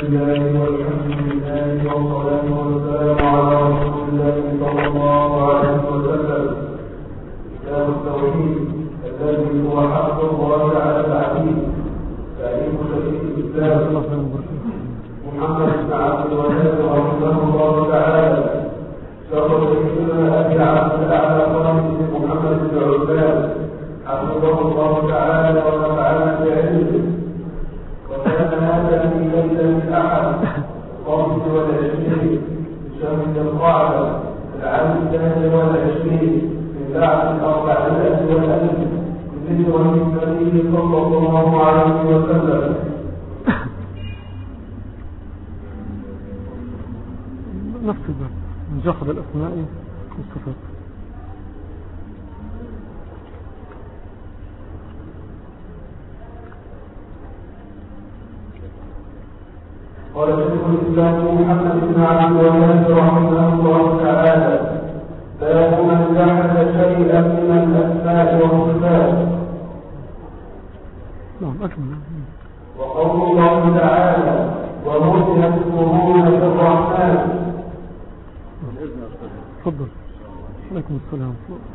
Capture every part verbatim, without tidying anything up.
لله والحمد لله والصلاة والسلام على رسول الله صلى الله عليه وسلم. كتاب التوحيد الذي هو حق الله على العبيد. تعليم شيخ الإسلام محمد بن عبد الوهاب رحمه الله تعالى. شرح سيدنا أبي عبد الأعلى خالد بن محمد بن عباد حفظه الله تعالى ونفعنا بعلمه. وكان هذا في ليلة الأحد الخامس والعشرين شهر القعدة العام الثاني والعشرين من بعد الأربعمائة والألف ذكر النبي صلى الله عليه وسلم. نفس الباب من جحد الأسماء والصفات. قال شيخ الإسلام محمد بن عبد الوهاب رحمه الله تعالى: باب من جحد شيئا من الأسماء والصفات. نعم أكمل. وقول الله تعالى: ووجهت الظهور للرحمن. تفضل. عليكم السلام.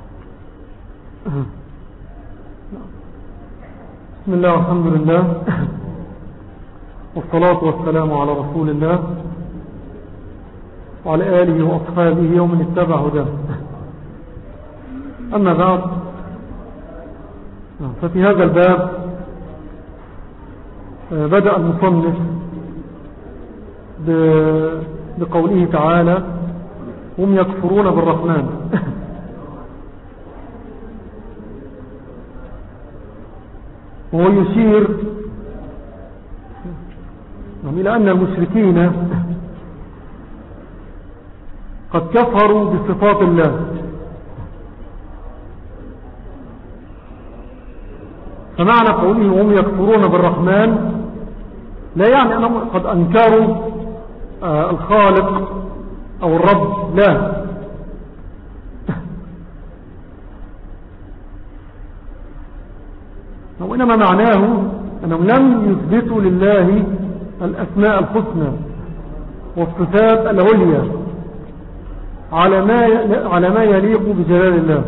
بسم الله والحمد لله والصلاة والسلام على رسول الله وعلى آله وأصحابه ومن اتبع هداه. أما بعد، ففي هذا الباب بدأ المصنف بقوله تعالى: هم يكفرون بالرحمن. وهو يشير إلى أن المشركين قد كفروا بصفات الله، فمعنى قوله هم يكفرون بالرحمن لا يعني أنهم قد أنكروا آه الخالق أو الرب، لا، وإنما معناه أنهم لم يثبتوا لله الأسماء الحسنى والصفات العليا على ما على ما يليق بجلال الله.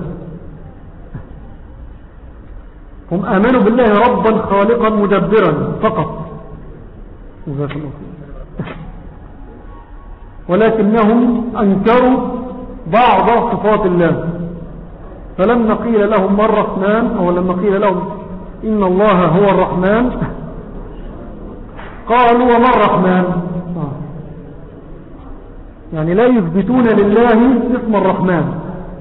هم آمنوا بالله ربا خالقا مدبرا فقط، ولكنهم أنكروا بعض صفات الله، فلما قيل لهم من الرحمن أو لما قيل لهم إن الله هو الرحمن قالوا وما الرحمن، يعني لا يثبتون لله اسم الرحمن.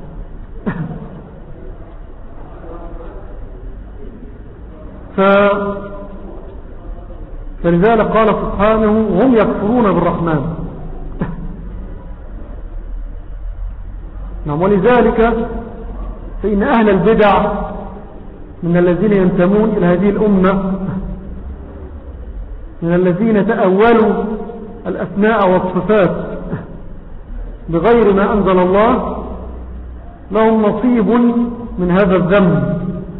ف... فلذلك قال سبحانه: هم يكفرون بالرحمن. نعم، ولذلك فإن أهل البدع من الذين ينتمون إلى هذه الأمة، من الذين تأولوا الأسماء والصفات بغير ما أنزل الله، لهم نصيب من هذا الذنب،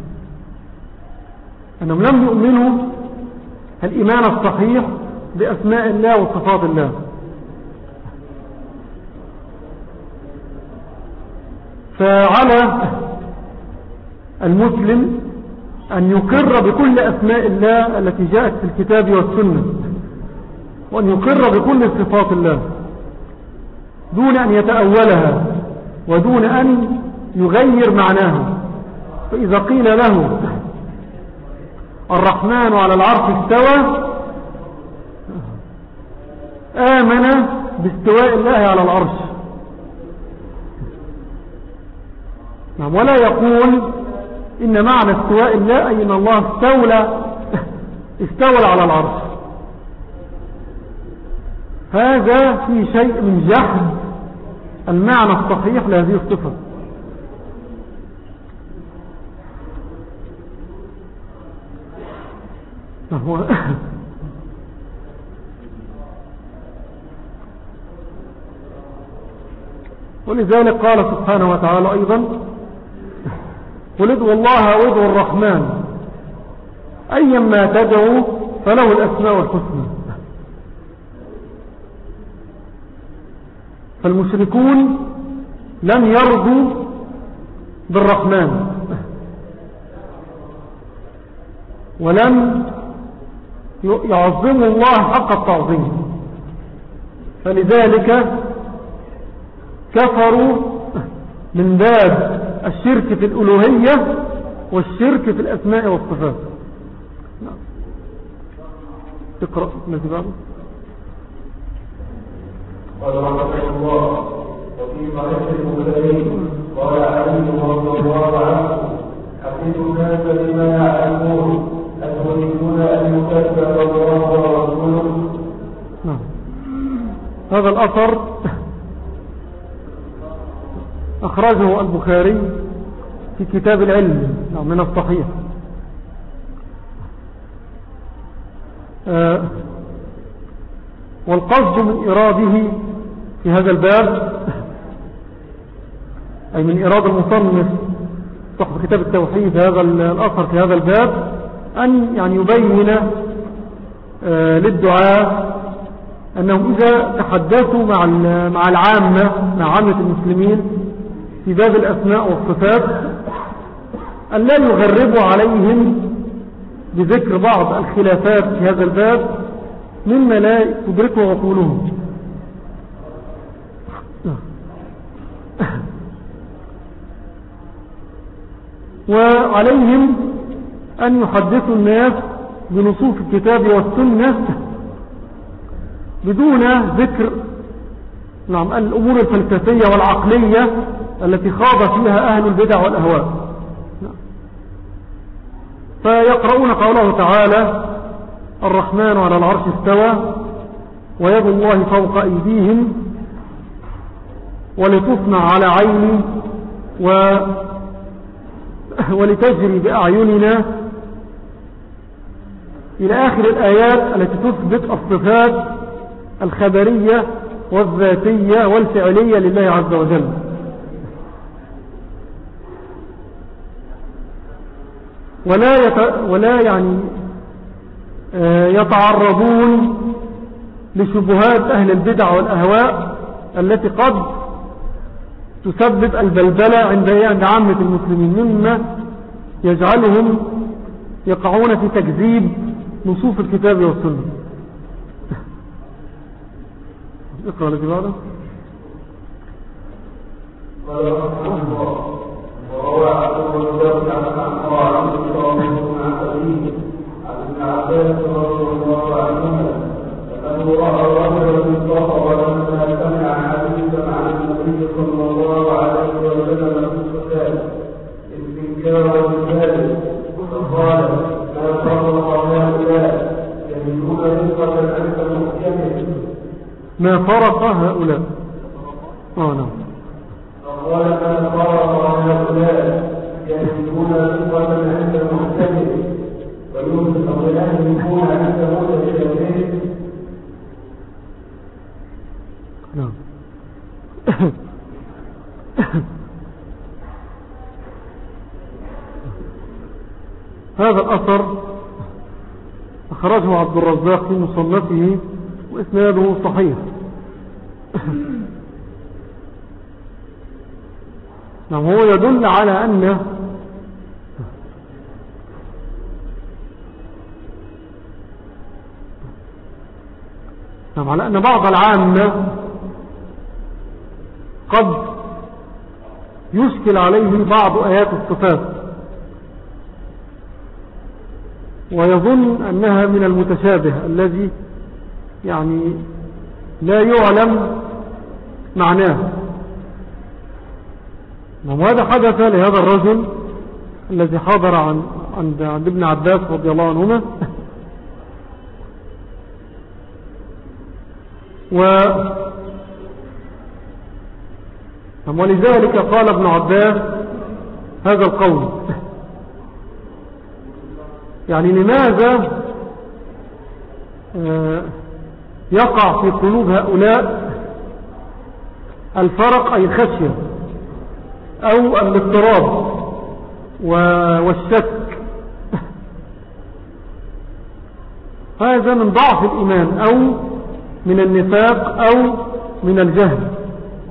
أنهم لم يؤمنوا الإيمان الصحيح بأسماء الله وصفات الله. فعلى المسلم أن يقر بكل أسماء الله التي جاءت في الكتاب والسنة، وأن يقر بكل صفات الله دون أن يتأولها ودون أن يغير معناها. فإذا قيل له الرحمن على العرش استوى، آمن باستواء الله على العرش، ولا يقول إن معنى استواء الله أي إن الله استولى استولى على العرش. هذا في شيء من جحد المعنى الصحيح لهذه الصفة. ولذلك قال سبحانه وتعالى أيضا: قل ادعوا الله وادعوا الرحمن أيما تدعوا فله الأسماء الحسنى. فالمشركون لم يرضوا بالرحمن ولم يعظموا الله حق التعظيم، فلذلك كفروا من باب الشرك في الألوهية والشرك في الأسماء والصفات. تقرأ الذي بعده. قال رحمه الله وفي صحيح البخاري قال علي رضي الله عنه حفظ الناس بما يعلمون أتريدون أن يكذب الله ورسوله. نعم. هذا الأثر أخرجه البخاري في كتاب العلم من الصحيح. آه والقصد من إراده في هذا الباب، أي من إرادة المصنف صاحب كتاب التوحيد هذا الأثر في هذا الباب، أن يعني يبين آه للدعاء أنهم إذا تحدثوا مع مع العامة مع عامة المسلمين في باب الأسماء والصفات أن لا يغربوا عليهم بذكر بعض الخلافات في هذا الباب مما لا تدركه عقولهم، وعليهم أن يحدثوا الناس بنصوص الكتاب والسنة بدون ذكر نعم الأمور الفلسفية والعقلية التي خاض فيها أهل البدع والأهواء. فيقرؤون قوله تعالى الرحمن على العرش استوى ويد الله فوق أيديهم ولتصنع على عيني و ولتجري بأعيننا إلى آخر الآيات التي تثبت الصفات الخبرية والذاتية والفعلية لله عز وجل. ولا يت... ولا يعني يتعرضون لشبهات أهل البدع والأهواء التي قد تسبب البلبلة عند عند عامة المسلمين، مما يجعلهم يقعون في تكذيب نصوص الكتاب والسنة. اقرأ لك بعده. قال رحمه الله وروى عبد الرزاق عن عمار عن ابن عباس رضي الله عنهما أنه رأى رجلا انتصر لما سمع حديثا عن النبي صلى الله عليه وسلم في الصلاة استنكارا بذلك فقال ما فرق هؤلاء يجدون رزقا أنت محكم. ما فرق هؤلاء اه نعم فقال ما فرق هؤلاء يجدون رزقا أنت محكم ويوجد أن يكون عند موت الشيخين. نعم. هذا الأثر أخرجه عبد الرزاق في مصنفه وإسناده صحيح. نعم. هو يدل على أن نعم على أن بعض العامة قد يشكل عليه بعض آيات الصفات ويظن أنها من المتشابه الذي يعني لا يعلم معناه. وهذا حدث لهذا الرجل الذي حضر عن عند عند ابن عباس رضي الله عنهما، و ولذلك قال ابن عباس هذا القول. يعني لماذا يقع في قلوب هؤلاء الفرق أي الخشية أو الاضطراب والشك؟ هذا من ضعف الإيمان أو من النفاق أو من الجهل.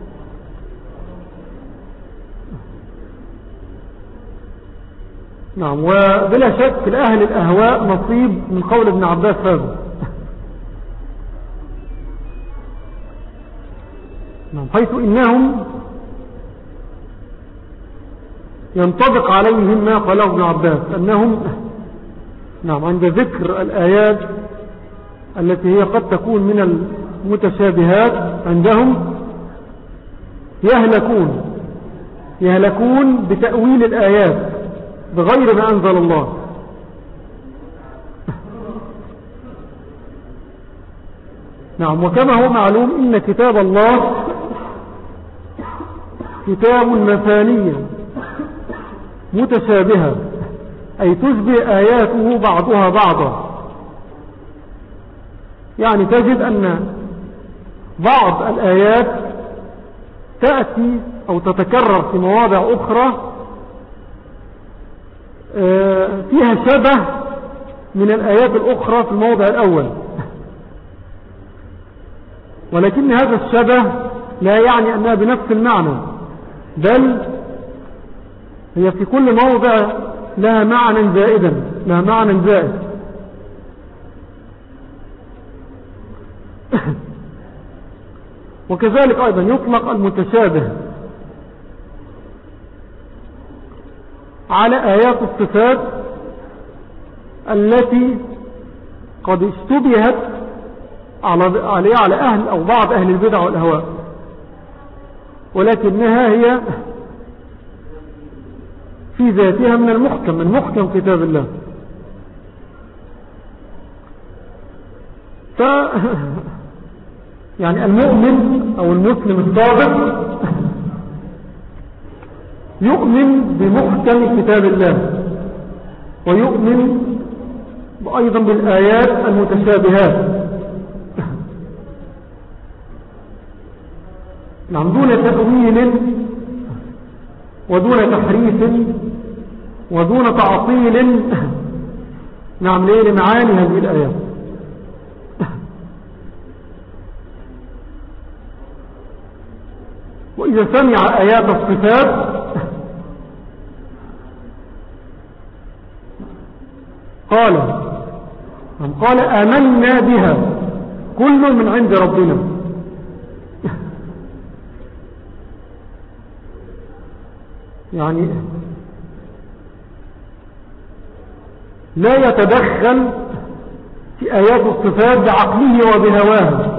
نعم. وبلا شك لأهل الأهواء نصيب من قول ابن عباس هذا. نعم. حيث إنهم ينطبق عليهم ما قاله ابن عباس أنهم نعم عند ذكر الآيات التي هي قد تكون من المتشابهات عندهم يهلكون يهلكون بتأويل الآيات بغير ما أنزل الله. نعم. وكما هو معلوم إن كتاب الله كتاب مثانية متشابهة، أي تشبه آياته بعضها بعضا. يعني تجد أن بعض الآيات تأتي أو تتكرر في مواضع أخرى فيها شبه من الآيات الأخرى في الموضع الأول، ولكن هذا الشبه لا يعني أنها بنفس المعنى، بل هي في كل موضع لها معنى زائدا لها معنى زائد. وكذلك أيضا يطلق المتشابه على آيات الصفات التي قد اشتبهت على على أهل أو بعض أهل البدع والأهواء، ولكنها هي في ذاتها من المحكم من محكم كتاب الله. ف يعني المؤمن أو المسلم الصادق يؤمن بمحكم كتاب الله، ويؤمن أيضا بالآيات المتشابهات نعم دون تأويل ودون تحريف ودون تعطيل نعم لمعاني هذه الآيات. وإذا سمع آيات الصفات قال قال آمنا بها كل من عند ربنا. يعني لا يتدخل في آيات الصفات بعقله وبهواه،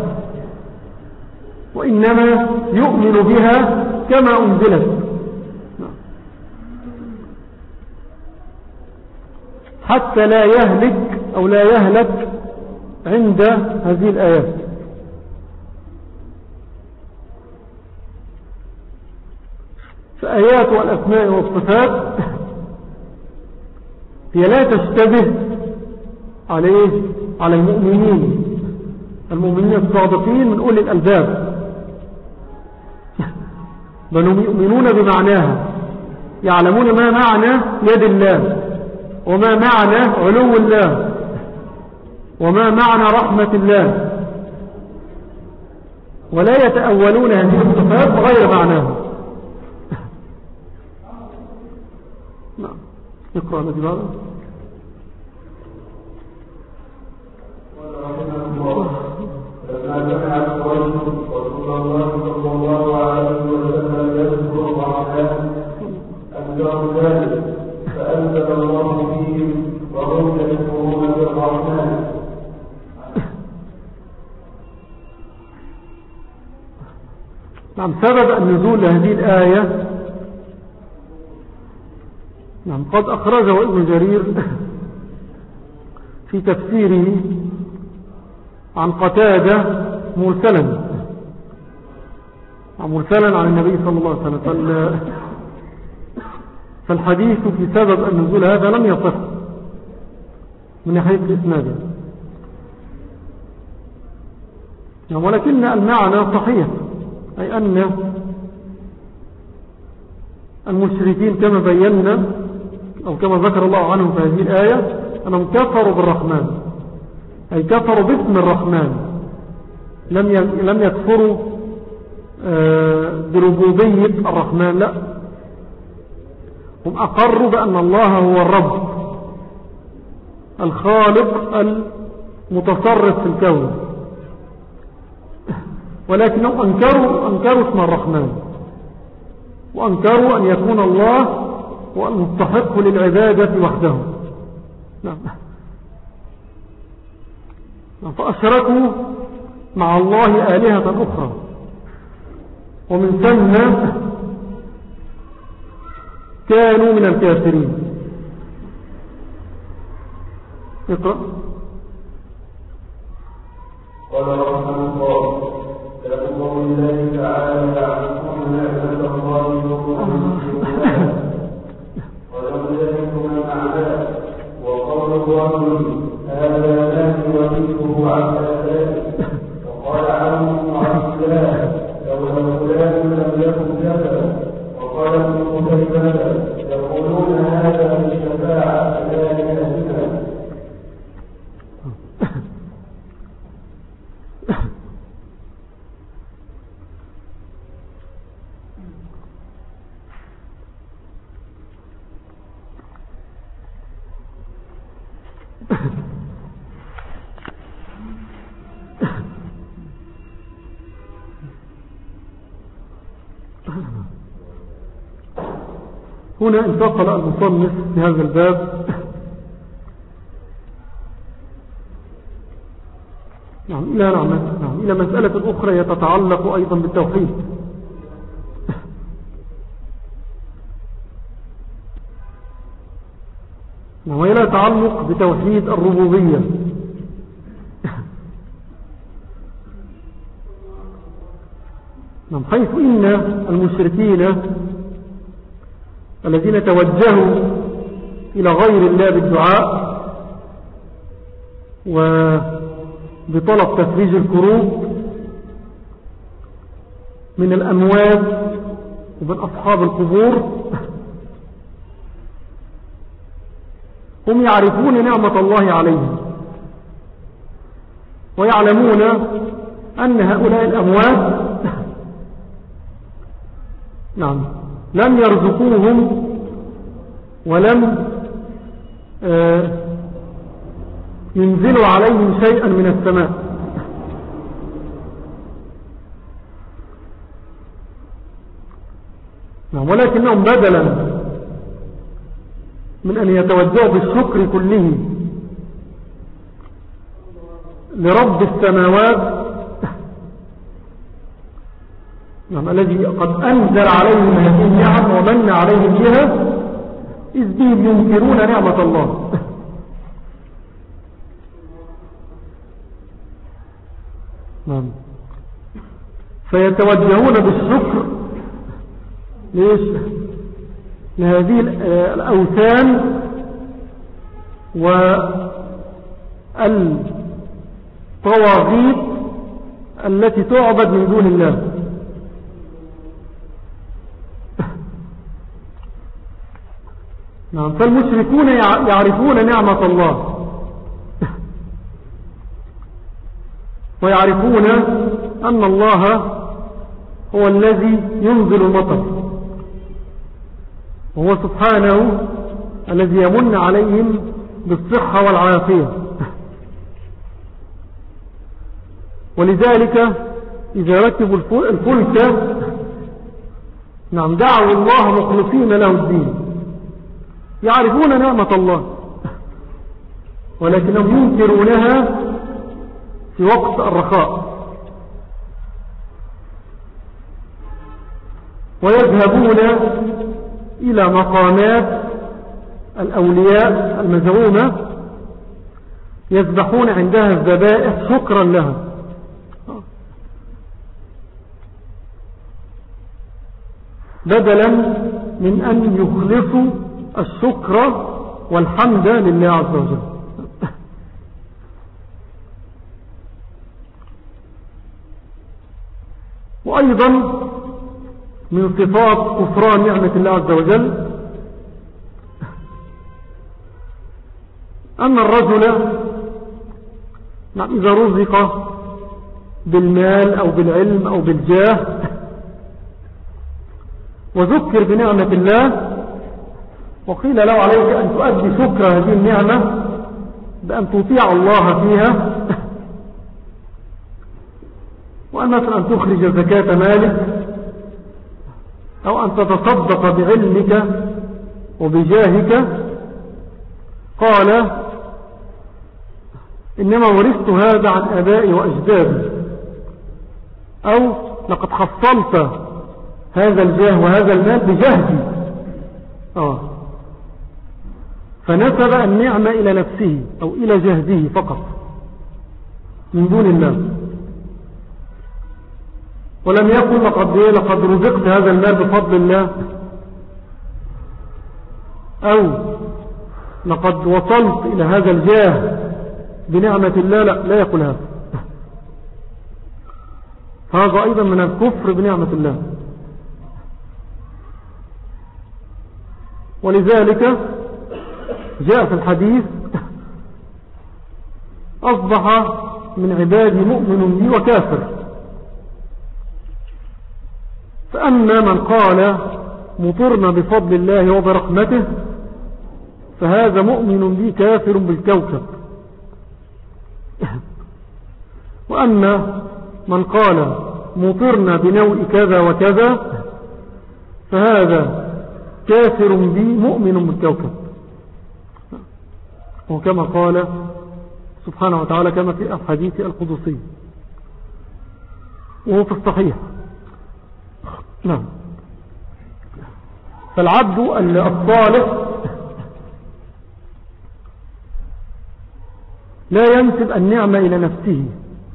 وإنما يؤمن بها كما أنزلت، حتى لا يهلك أو لا يهلك عند هذه الآيات. فآيات الأسماء والصفات هي لا تشتبه عليه على المؤمنين المؤمنين الصادقين من أولي الألباب، بل هم يؤمنون بمعناها، يعلمون ما معنى يد الله، وما معنى علو الله، وما معنى رحمة الله، ولا يتأولون هذه الصفات غير معناها. نعم. اقرأ الذي بعده. لما سمعت قريش رسول الله صلى الله عليه وسلم يذكر الرحمن أنكروا ذلك فأنزل الله فيهم وهم يذكرون بالرحمن. نعم. سبب النزول هذه الآية نعم قد أخرجه ابن جرير في تفسيره عن قتادة مرسلا مرسلا عن النبي صلى الله عليه وسلم. فالحديث في سبب النزول هذا لم يصح من ناحية الإسناد، ولكن المعنى صحيح، أي أن المشركين كما بينا أو كما ذكر الله عنهم في هذه الآية أنهم كفروا بالرحمن، أي كفروا باسم الرحمن، لم لم يكفروا بربوبية الرحمن، لا، هم أقروا بأن الله هو الرب الخالق المتصرف في الكون، ولكنهم أنكروا, أنكروا اسم الرحمن، وأنكروا أن يكون الله هو المستحق للعبادة وحده. نعم. فأشركوا مع الله آلهة أخرى، ومن ثم كانوا من الكافرين. اقرأ. قال رحمه الله: لقول الله تعالى: يعرفون نعمة الله وقوله ولم يكن الأعداء، وقول الرجل هذا نهي ومثله عن ذلك. وقال عمرو بن عبد الله: لولا فلان لم يكن كذا. وقال ابن قتيبة: يقولون هذا بالشفاعة لا لأهلها. هنا انتقل المصنف في هذا الباب نعم إلى نعمة نعم إلى مسألة أخرى تتعلق أيضا بالتوحيد. نعم، وإلى تعلق بتوحيد الربوبية. نعم، حيث إن المشركين الذين توجهوا إلى غير الله بالدعاء وبطلب تفريج الكروب من الأموات ومن أصحاب القبور، هم يعرفون نعمة الله عليهم، ويعلمون أن هؤلاء الأموات نعم لم يرزقوهم ولم آه ينزلوا عليهم شيئا من السماء، نعم، ولكنهم بدلا من أن يتوجهوا بالشكر كله لرب السماوات نعم الذي قد أنزل عليهم هذه النعم ومن عليهم بها، إذ بهم ينكرون نعمة الله. نعم، فيتوجهون بالشكر ليش؟ لهذه الأوثان والطواغيت التي تعبد من دون الله. نعم، فالمشركون يعرفون نعمة الله ويعرفون أن الله هو الذي ينزل المطر، وهو سبحانه الذي يمن عليهم بالصحة والعافية. ولذلك إذا ركبوا الفلك نعم دعوا الله مخلصين له الدين، يعرفون نعمة الله ولكنهم ينكرونها في وقت الرخاء، ويذهبون إلى مقامات الأولياء المزعومة يذبحون عندها الذبائح شكرا لها، بدلا من أن يخلصوا الشكر والحمد لله عز وجل. وأيضا من صفات كفران نعمة الله عز وجل أن الرجل إذا رزق بالمال أو بالعلم أو بالجاه وذكر بنعمة الله وقيل له عليك أن تؤدي شكر هذه النعمة بأن تطيع الله فيها، وأن مثلا أن تخرج زكاة مالك، أو أن تتصدق بعلمك وبجاهك. قال إنما ورثت هذا عن آبائي وأجدادي، أو لقد حصلت هذا الجاه وهذا المال بجهدي. آه. فنسب النعمة إلى نفسه أو إلى جهده فقط من دون الله، ولم يقل لقد, لقد رزقت هذا المال بفضل الله، أو لقد وصلت إلى هذا الجاه بنعمة الله. لا, لا يقول هذا. هذا أيضا من الكفر بنعمة الله. ولذلك جاء في الحديث أصبح من عبادي مؤمن بي وكافر. فأما من قال مطرنا بفضل الله وبرحمته فهذا مؤمن بي كافر بالكوكب. وأما من قال مطرنا بنوء كذا وكذا فهذا كافر بي مؤمن بالكوكب. وكما قال سبحانه وتعالى كما في الحديث القدسي وهو في الصحيح. نعم. فالعبد الصالح لا ينسب النعمة إلى نفسه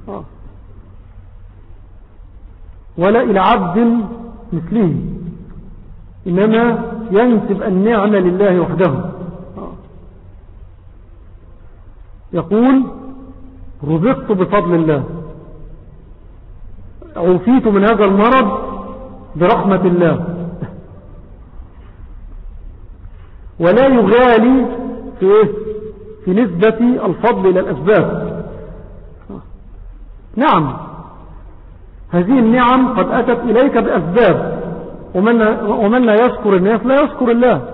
ولا إلى عبد مثله، إنما ينسب النعمة لله وحده. يقول رزقت بفضل الله، عوفيت من هذا المرض برحمة الله، ولا يغالي في, في نسبة الفضل إلى الأسباب. نعم هذه النعم قد أتت إليك بأسباب، ومن, ومن لا يشكر الناس لا يشكر الله.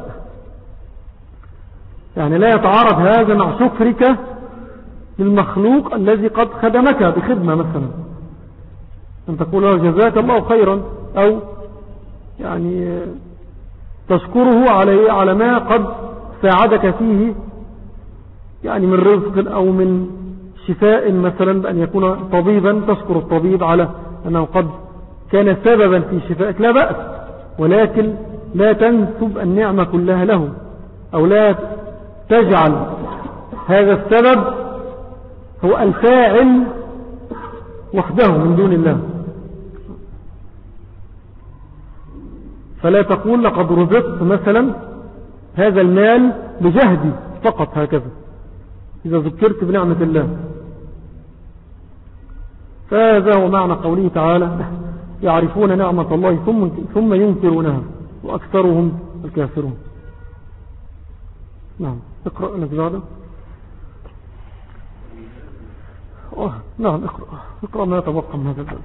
يعني لا يتعارض هذا مع شكرك للمخلوق الذي قد خدمك بخدمة، مثلا أن تقول له جزاك الله خيرا، أو يعني تشكره على على ما قد ساعدك فيه، يعني من رزق أو من شفاء، مثلا بأن يكون طبيبا تشكر الطبيب على أنه قد كان سببا في شفائك، لا بأس، ولكن لا تنسب النعمة كلها له، أو لا تجعل هذا السبب هو الفاعل وحده من دون الله. فلا تقول لقد رزقت مثلا هذا المال بجهدي فقط هكذا إذا ذكرت بنعمة الله. فهذا هو معنى قوله تعالى يعرفون نعمة الله ثم, ثم ينكرونها وأكثرهم الكافرون. نعم اقرأ الذي بعده. نعم اقرأ اقرأ ما يتبقى من هذا الباب.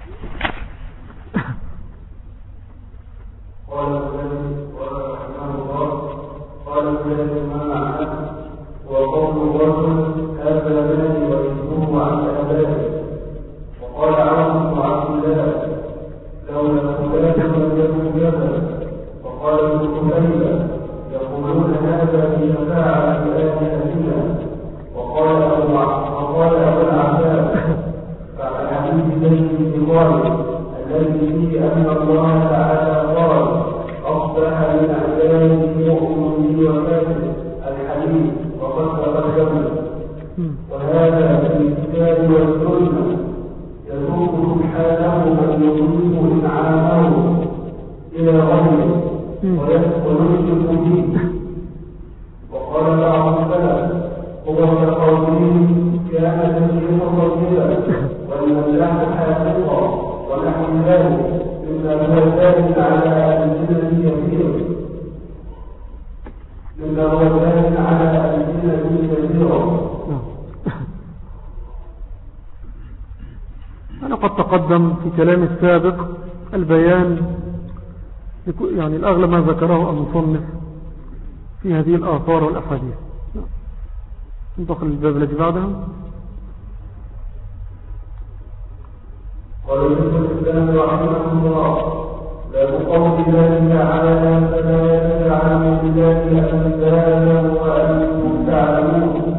قال الذي قال رحمه الله قال الذي ما معناه وقول الرجل هذا مالي ويسوه عن آبائه. وقال عمرو بن عبد الله لولا فلان لم يكن كذا. وقال ابن قتيبة يقولون هذا في شفاعة آلهتنا. وقال أبو وقال أبو العباس بعد حديث زيد بن خالد الذي فيه أن الله تعالى قال أصبح من عبادي مؤمن بي وكافر الحديث وقد تقدم. وهذا في الكتاب والسنة يسوق سبحانه من يضيف إنعامه إلى غيره ويشرك به. وقال بعض السلف هو كقوله كان تسليم طيبا والملاح حافظا ونحو ذلك مما هو ذلك على ألسنة كثير مما هو ذلك على ألسنة كثيرة. أنا قد تقدم في كلام السابق البيان، يعني الأغلب ما ذكره المصنف في هذه الآثار والأحاديث. انتقل الباب الذي بعدها. قال ابن الإسلام رحمه الله: باب قول الله تعالى: فلا يتجعلوا بالله أندادا وأنتم تعلمون.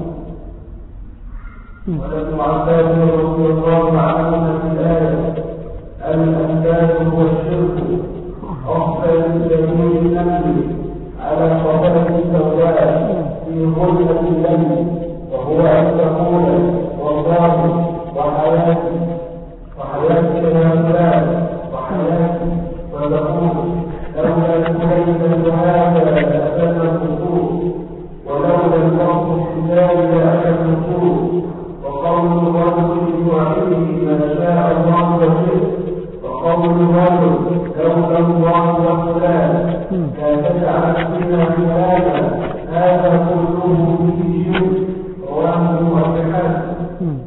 ولكم عباس رضي الله عنه في الآية: الأنداد هو الشرك أفضل جميع النمل على صفحة السوداء في غرفة الليل، وهو أن تقول والله وحياتي وحياتك يا فلان وحياتي، وتقول لولا كليت هذا لأتم الخطوط، ولولا الفرق الحجاب لأتم الخطوط، وقول الرجل يعيد ما شاء الله وشئت، وقول الرجل لولا الله وفلان لا تجعل فينا فلانا، هذا كله به شرك. رواه المؤرخان.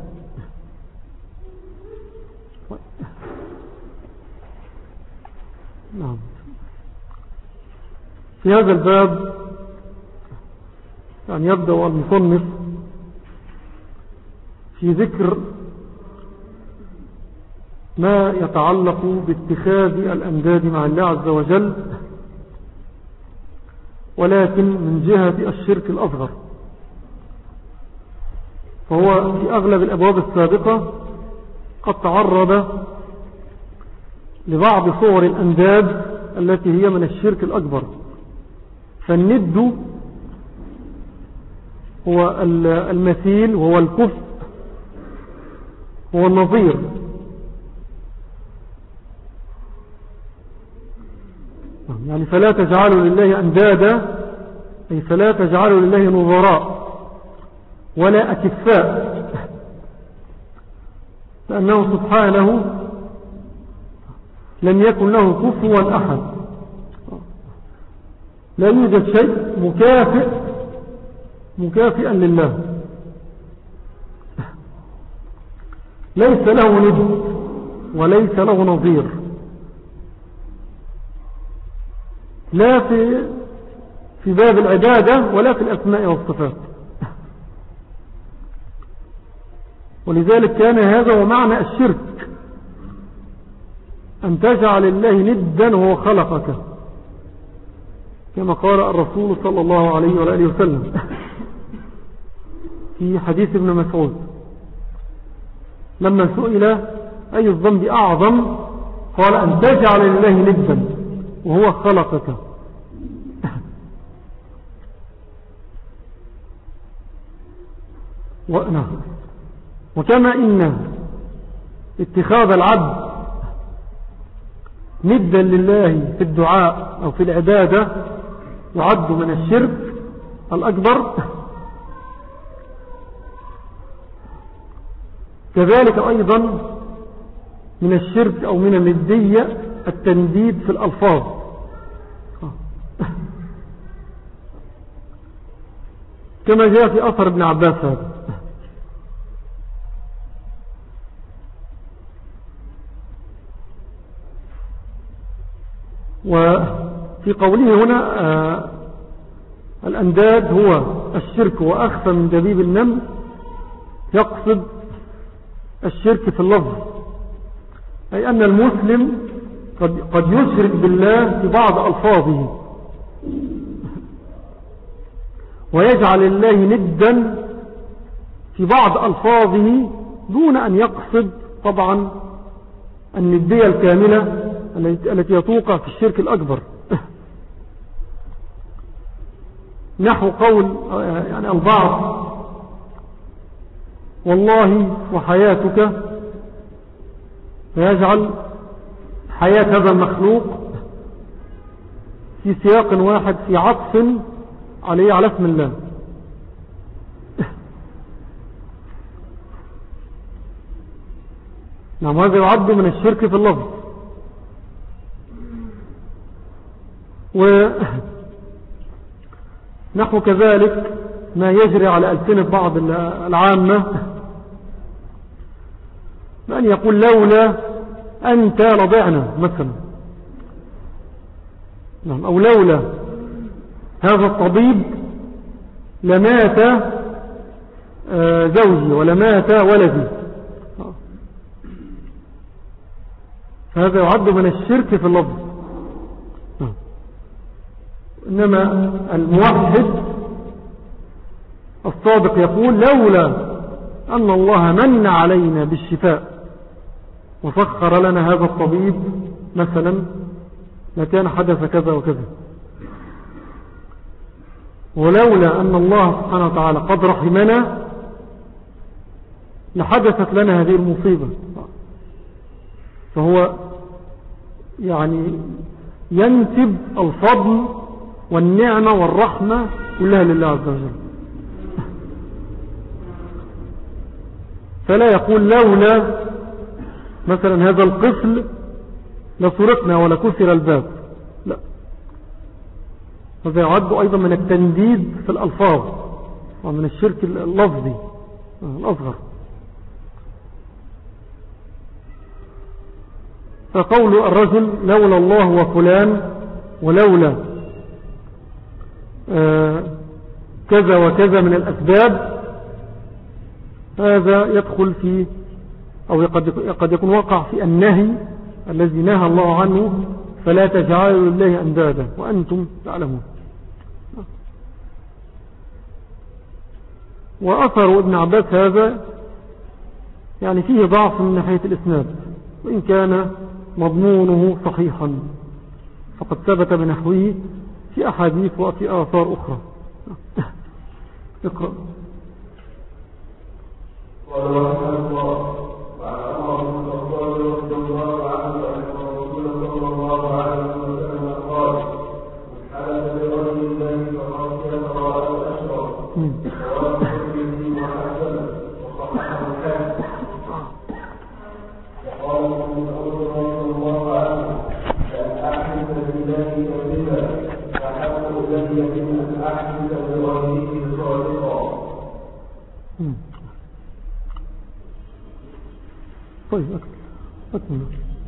نعم. في هذا الباب يعني يبدأ المصنف في ذكر ما يتعلق باتخاذ الأنداد مع الله عز وجل، ولكن من جهة الشرك الأصغر. فهو في أغلب الأبواب السابقة قد تعرض لبعض صور الأنداد التي هي من الشرك الأكبر. فالند هو المثيل، وهو الكفء، هو النظير. يعني فلا تجعلوا لله أندادا، أي فلا تجعلوا لله نظراء ولا أكفاء، لأنه سبحانه لم يكن له كفوا أحد. لا يوجد شيء مكافئ مكافئا لله، ليس له ند وليس له نظير، لا في في باب العبادة ولا في الأسماء والصفات. ولذلك كان هذا ومعنى الشرك، أن تجعل الله ندا وهو خلقك، كما قال الرسول صلى الله عليه وآله وسلم في حديث ابن مسعود لما سئل أي الذنب أعظم، قال أن تجعل لله ندا وهو خلقك. وكما إن اتخاذ العبد ندا لله في الدعاء أو في العبادة يعد من الشرك الأكبر، كذلك أيضا من الشرك أو من الندية التنديد في الألفاظ. كما جاء في أثر ابن عباس هذا. وفي قوله هنا آه الأنداد هو الشرك وأخفى من دبيب النمل، يقصد الشرك في اللفظ، أي أن المسلم قد, قد يشرك بالله في بعض ألفاظه ويجعل الله ندا في بعض ألفاظه دون أن يقصد طبعا الندية الكاملة التي يتوقع في الشرك الأكبر. نحو قول يعني البعض والله وحياتك، فيجعل حياة هذا المخلوق في سياق واحد في عطف عليه على اسم الله. نعم، هذا يعد من الشرك في اللفظ. ونحو كذلك ما يجري على ألسنة بعض العامة بأن يقول لولا أنت لضعنا مثلا، نعم، أو لولا هذا الطبيب لمات زوجي ولمات ولدي، فهذا يعد من الشرك في اللفظ. إنما الموحد الصادق يقول لولا أن الله من علينا بالشفاء وسخر لنا هذا الطبيب مثلا لكان حدث كذا وكذا، ولولا أن الله سبحانه وتعالى قد رحمنا لحدثت لنا هذه المصيبة. فهو يعني ينسب الفضل والنعمة والرحمة كلها لله عز وجل، فلا يقول لولا مثلا هذا القفل لسرقنا ولا كسر الباب، لا، هذا يعد أيضا من التنديد في الألفاظ ومن الشرك اللفظي الأصغر. فقول الرجل لولا الله وفلان ولولا آه كذا وكذا من الأسباب، هذا يدخل في أو قد يكون وقع في النهي الذي نهى الله عنه، فلا تجعلوا لله أندادا وأنتم تعلمون. وأثر ابن عباس هذا يعني فيه ضعف من ناحية الإسناد، وإن كان مضمونه صحيحا فقد ثبت بنحوه في أحاديث وفي آثار أخرى. اقرأ. قال رحمه الله وعن عمر بن الخطاب رضي الله عنه أن الرسول صلى الله عليه وسلم قال من حلف بغير الله فقد كفر أو أشرك. رواه الترمذي وحسن وصححه الحاكم. وقال ابن مسعود رضي الله عنه لأن أحلف بالله كذبا فحق إلي من أن أحلف بغيره صادقا. طيب أكمل.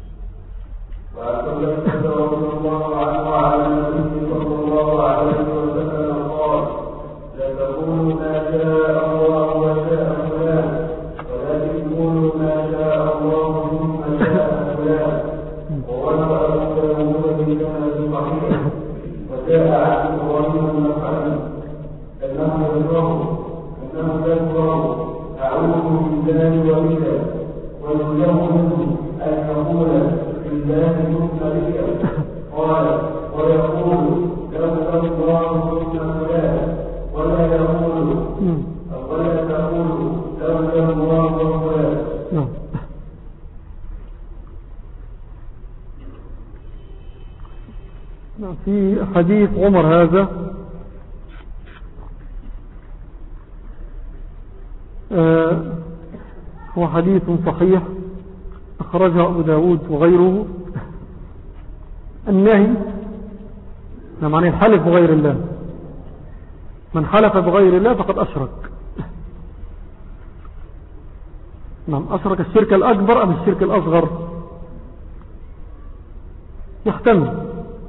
وعن ابي رضي الله عنه وعن النبي صلى الله عليه وسلم قال لا تقولوا ما شاء الله وشاء فلان ولكن قولوا ما شاء الله ثم شاء فلان. وروى ابو داود بسند صحيح وجاء عن ابراهيم بن محمد انه يذكره انه يذكره اعوذ بالله وبك ويجوز أن يقول بالله ثم بك. قال ويقول لولا الله ثم فلان، ولا يقول ولا تقول لولا الله وفلان. في حديث عمر هذا آه هو حديث صحيح أخرجه أبو داود وغيره. النهي معنى الحلف بغير الله، من حلف بغير الله فقد أشرك. نعم، أشرك الشرك الأكبر أم الشرك الأصغر؟ يحتمل.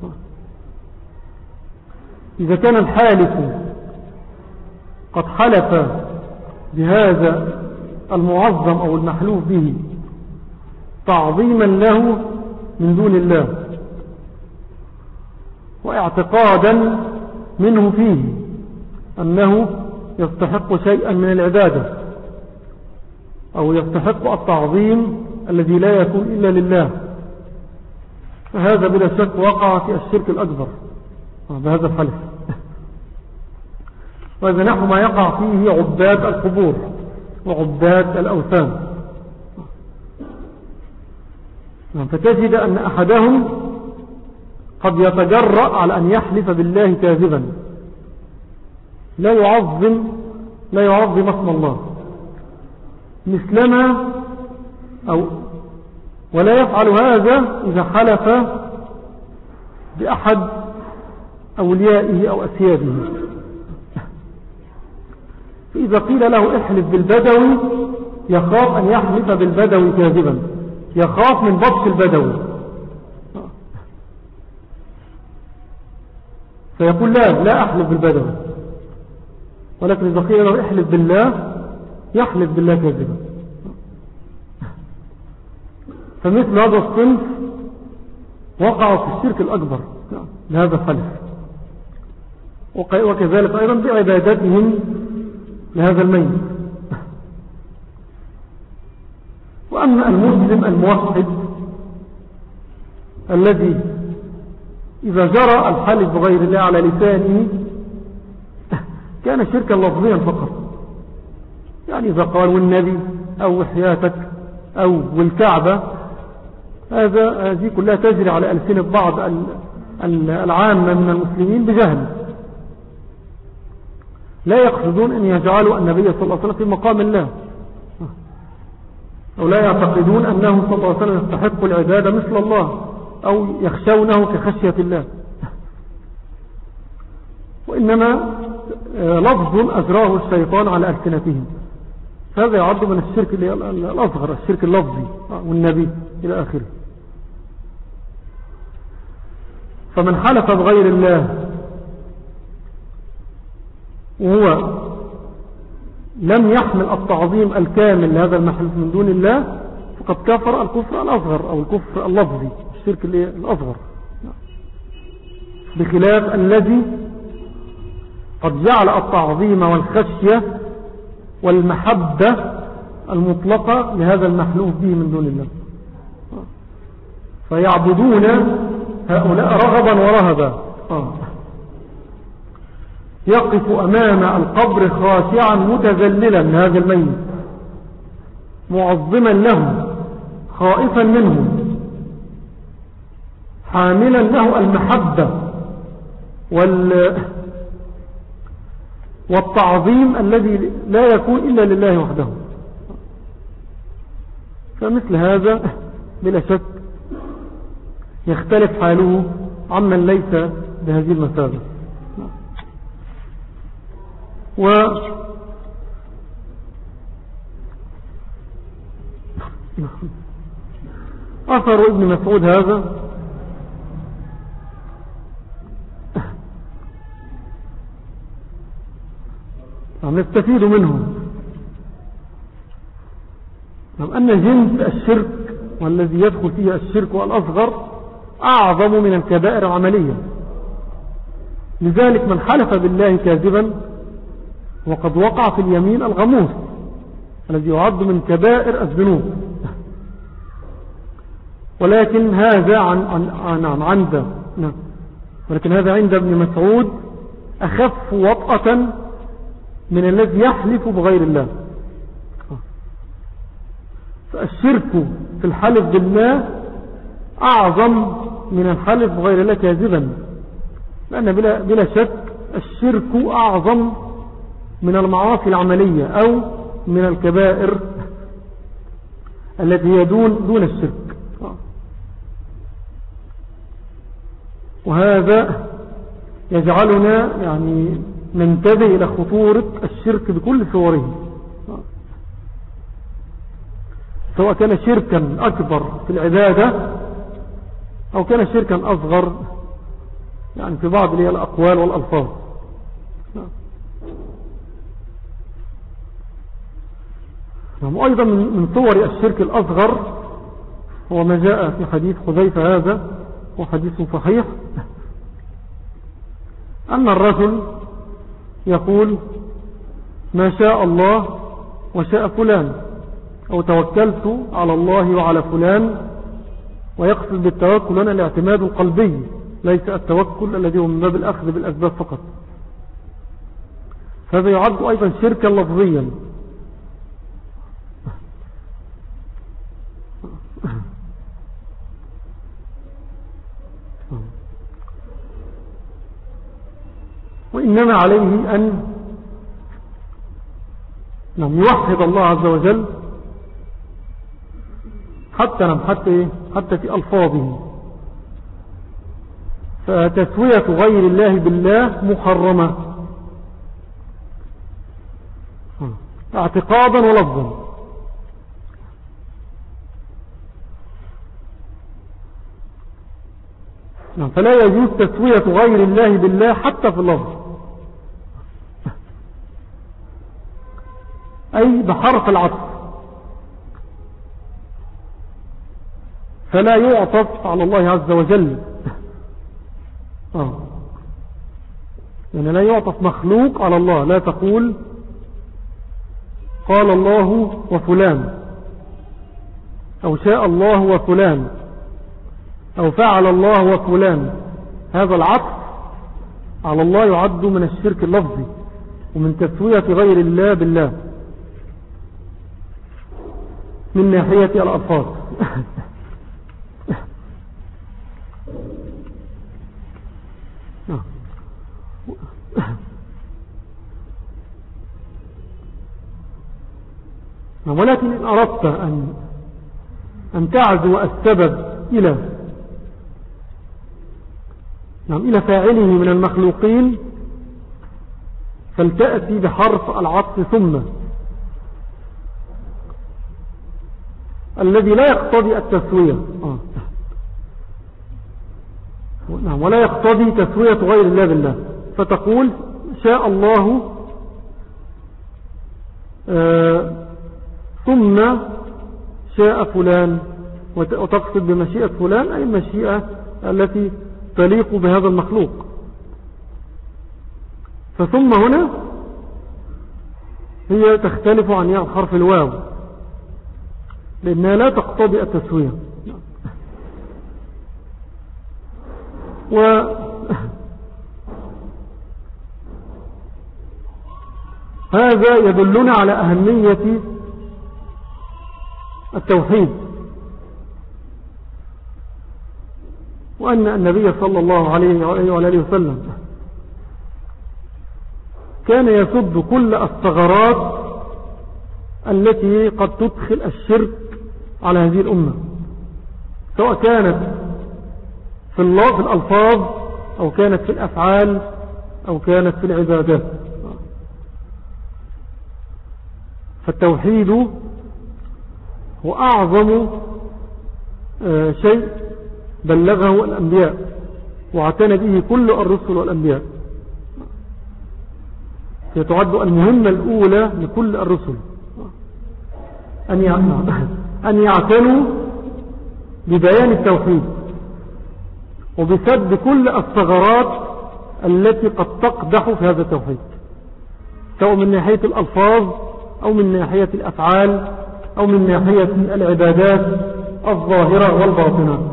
إذا كان الحالف قد حلف بهذا المعظم أو المحلوف به تعظيما له من دون الله واعتقادا منه فيه أنه يستحق شيئا من العبادة أو يستحق التعظيم الذي لا يكون إلا لله، فهذا بلا شك وقع في الشرك الأكبر بهذا الحلف. وإذا نحو ما يقع فيه عباد القبور وعباد الأوثان، فتجد أن أحدهم قد يتجرأ على أن يحلف بالله كاذبا لا يعظم لا يعظم اسم الله مثلما أو ولا يفعل هذا إذا حلف بأحد أوليائه أو أسياده. فإذا قيل له احلف بالبدوي يخاف أن يحلف بالبدوي كاذبا، يخاف من بطش البدوي، فيقول لا لا أحلف بالبدوي، ولكن إذا قيل له احلف بالله يحلف بالله كذبا. فمثل هذا الصنف وقعوا في الشرك الأكبر لهذا الحلف، وكذلك أيضا بعبادتهم لهذا الميت. وأما المسلم الموحد الذي إذا جرى الحلف بغير الله على لسانه كان شركا لفظيا فقط، يعني إذا قال والنبي أو وحياتك أو والكعبة، هذا هذه كلها تجري على ألسنة بعض العامة من المسلمين بجهل، لا يقصدون أن يجعلوا النبي صلى الله عليه وسلم في مقام الله، أو لا يعتقدون أنه صلى الله عليه وسلم يستحق العبادة مثل الله أو يخشونه كخشية الله، وإنما لفظ أجراه الشيطان على ألسنتهم، هذا يعد من الشرك الأصغر، الشرك اللفظي والنبي إلى آخره. فمن حلف بغير الله وهو لم يحمل التعظيم الكامل لهذا المحلف من دون الله فقد كفر الكفر الأصغر أو الكفر اللفظي، الشرك الأصغر، بخلاف الذي قد جعل التعظيم والخشية والمحبة المطلقة لهذا المحلوف به من دون الله، فيعبدون هؤلاء رغبا ورهبا. يقف أمام القبر خاشعا متذللا من هذا الميت، معظما له، خائفا منه، حاملا له المحبة وال والتعظيم الذي لا يكون إلا لله وحده. فمثل هذا بلا شك يختلف حاله عمن ليس بهذه المثابة. و أثر ابن مسعود هذا نستفيد منه أن جنس الشرك والذي يدخل فيه الشرك والأصغر أعظم من الكبائر العملية، لذلك من حلف بالله كاذبا وقد وقع في اليمين الغموس الذي يعد من كبائر الذنوب، ولكن هذا عن عن عن عند ولكن هذا عند ابن مسعود أخف وطأة من الذي يحلف بغير الله. فالشرك في الحلف بالله أعظم من الحلف بغير الله كاذبا، لأن بلا, بلا شك الشرك أعظم من المعاصي العملية أو من الكبائر التي هي دون, دون الشرك. وهذا يجعلنا يعني ننتبه إلى خطورة الشرك بكل صوره، سواء كان شركا أكبر في العبادة أو كان شركا أصغر يعني في بعض الأقوال والألفاظ. وأيضا من صور الشرك الأصغر هو ما جاء في حديث حذيفة، هذا هو حديث صحيح، أن الرجل يقول ما شاء الله وشاء فلان، أو توكلت على الله وعلى فلان، ويقصد بالتوكل هنا الاعتماد القلبي ليس التوكل الذي هو من باب الأخذ بالأسباب فقط. فهذا يعد أيضا شركا لفظيا. وإنما عليه أن يوحد الله عز وجل حتى حتى حتى في ألفاظه، فتسوية غير الله بالله محرمة اعتقادا ولفظا. فلا يجوز تسوية غير الله بالله حتى في اللفظ، أي بحرف العطف، فلا يعطف على الله عز وجل. آه. يعني لا يعطف مخلوق على الله. لا تقول قال الله وفلان، أو شاء الله وفلان، أو فعل الله وفلان. هذا العطف على الله يعد من الشرك اللفظي ومن تسوية غير الله بالله من ناحية الألفاظ. ولكن إن أردت أن أن تعزو السبب إلى نعم إلى فاعله من المخلوقين، فلتأتي بحرف العطف ثم، الذي لا يقتضي التسوية. آه. نعم. ولا يقتضي تسوية غير الله بالله، فتقول شاء الله آه ثم شاء فلان، وتقصد بمشيئة فلان أي المشيئة التي تليق بهذا المخلوق. فثم هنا هي تختلف عن حرف الواو لأنها لا تقتضي التسوية. وهذا يدلنا على أهمية التوحيد، وأن النبي صلى الله عليه وآله وسلم كان يسد كل الثغرات التي قد تدخل الشرك على هذه الأمة، سواء كانت في الله في الألفاظ أو كانت في الأفعال أو كانت في العبادات. فالتوحيد هو أعظم شيء بلغه الأنبياء واعتنى به كل الرسل والأنبياء. يتعد المهمة الأولى لكل الرسل أن يعتنوا ببيان التوحيد وبسد كل الثغرات التي قد تقدح في هذا التوحيد، سواء من ناحية الألفاظ أو من ناحية الأفعال أو من ناحية العبادات الظاهرة والباطنة.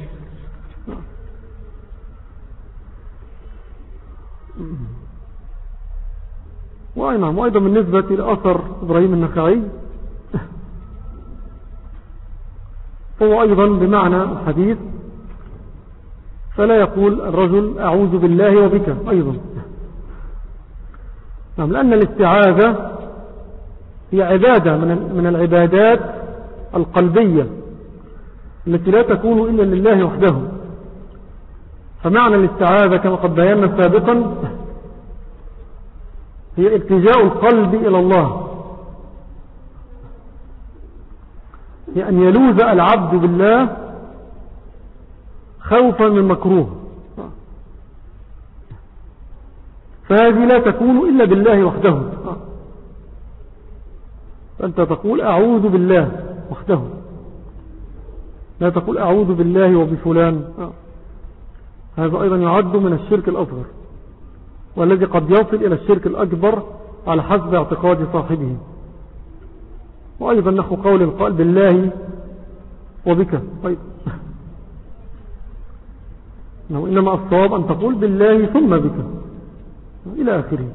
وأيضا بالنسبة لأثر إبراهيم النخعي هو أيضا بمعنى الحديث، فلا يقول الرجل أعوذ بالله وبك أيضا. نعم، لأن الاستعاذة هي عبادة من العبادات القلبية التي لا تكون إلا لله وحده. فمعنى الاستعاذة كما قد بينا سابقا هي التجاء القلب إلى الله، هي أن يلوذ العبد بالله خوفا من مكروه، فهذه لا تكون إلا بالله وحده. فأنت تقول أعوذ بالله وحده، لا تقول أعوذ بالله وبفلان. هذا أيضا يعد من الشرك الأصغر، والذي قد يصل إلى الشرك الأكبر على حسب اعتقاد صاحبه. وأيضا نحو قول القائل بالله وبك أيضا. إنما الصواب أن تقول بالله ثم بك إلى آخره.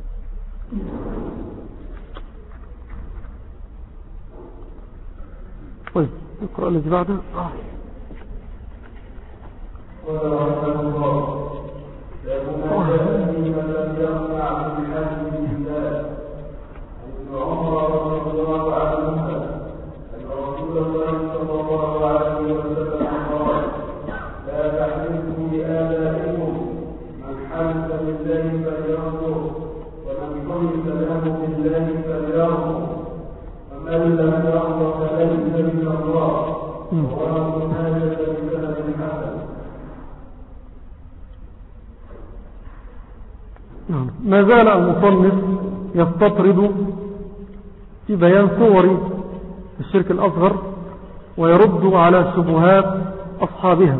طيب اقرأ الذي بعده. ما زال المصنف يستطرد في بيان صور الشرك الأصغر ويرد على شبهات أصحابها.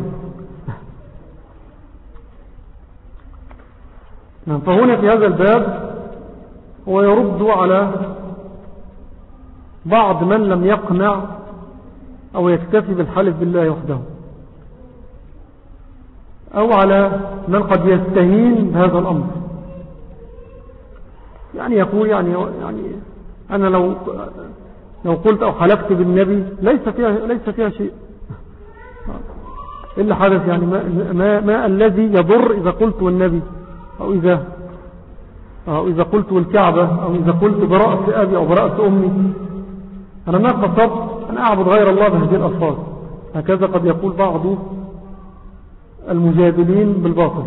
فهنا في هذا الباب هو يرد على بعض من لم يقنع أو يكتفي بالحلف بالله وحده، أو على من قد يستهين بهذا الأمر. يعني يقول يعني, يعني أنا لو لو قلت أو حلفت بالنبي ليس فيها, ليس فيها شيء إلا حدث، يعني ما, ما, ما الذي يضر إذا قلت والنبي، أو إذا, أو إذا قلت والكعبة، أو إذا قلت برأس أبي أو برأس أمي. أنا ما قصدت أن أعبد غير الله بهذه الألفاظ. هكذا قد يقول بعض المجادلين بالباطل.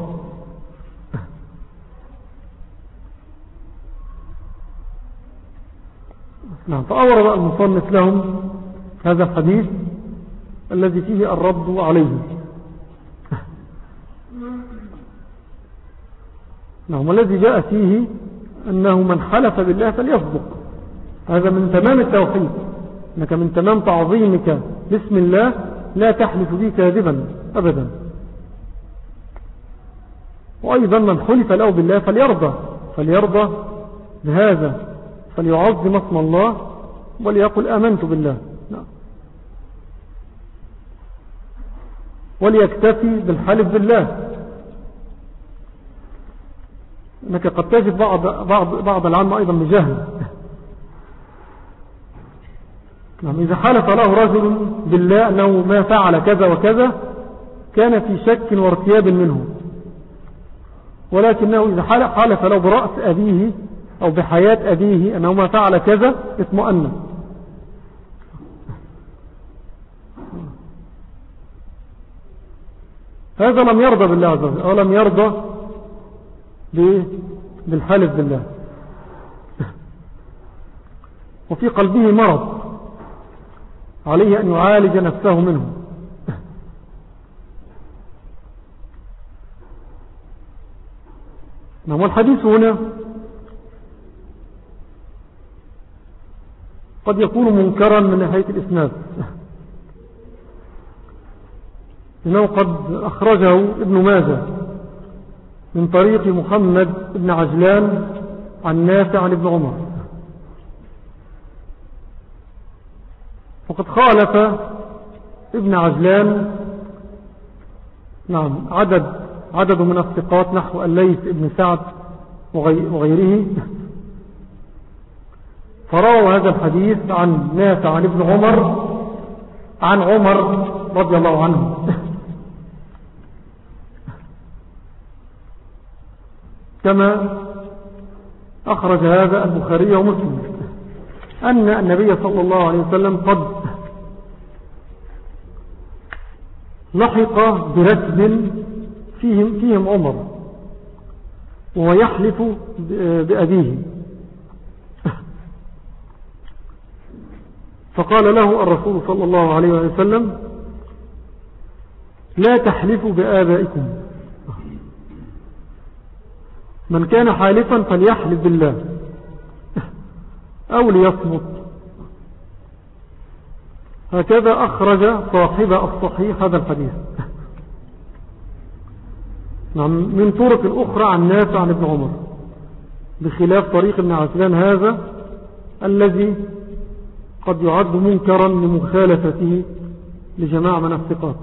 نعم. فأورد المصنف لهم هذا الحديث الذي فيه الرد عليه. نعم. والذي جاء فيه أنه من حلف بالله فليصدق. هذا من تمام التوحيد، أنك من تمام تعظيمك باسم الله لا تحلف به كاذبا أبدا. وأيضا من حلف له بالله فليرضى فليرضى بهذا، فليعظم اسم الله وليقل آمنت بالله. نعم. وليكتفي بالحلف بالله. أنك قد تجد بعض, بعض, بعض العامة أيضا بجهل. نعم. إذا حلف له رجل بالله أنه ما فعل كذا وكذا كان في شك وارتياب منه، ولكنه إذا حلف له برأس أبيه أو بحياة أبيه أنه ما فعل كذا اطمأن. هذا لم يرضى بالله عز وجل، أو لم يرضى بالحلف بالله، وفي قلبه مرض عليه أن يعالج نفسه منه. نعم. والحديث هنا قد يكون منكرا من ناحية الإسناد، إنه قد أخرجه ابن ماجه من طريق محمد بن عجلان عن نافع عن ابن عمر، وقد خالف ابن عجلان نعم عدد عدد من الثقات نحو الليث ابن سعد وغيره، فرووا هذا الحديث عن نافع عن ابن عمر عن عمر رضي الله عنه. كما أخرج هذا البخاري ومسلم أن النبي صلى الله عليه وسلم قد لحق بركب فيهم, فيهم عمر وهو يحلف بأبيه، فقال له الرسول صلى الله عليه وسلم لا تحلفوا بآبائكم، من كان حالفا فليحلف بالله أو ليصمت. هكذا أخرج صاحب الصحيح هذا الحديث من طرق أخرى عن نافع عن ابن عمر، بخلاف طريق ابن عجلان هذا الذي قد يعد منكرا لمخالفته لجماعة من الثقات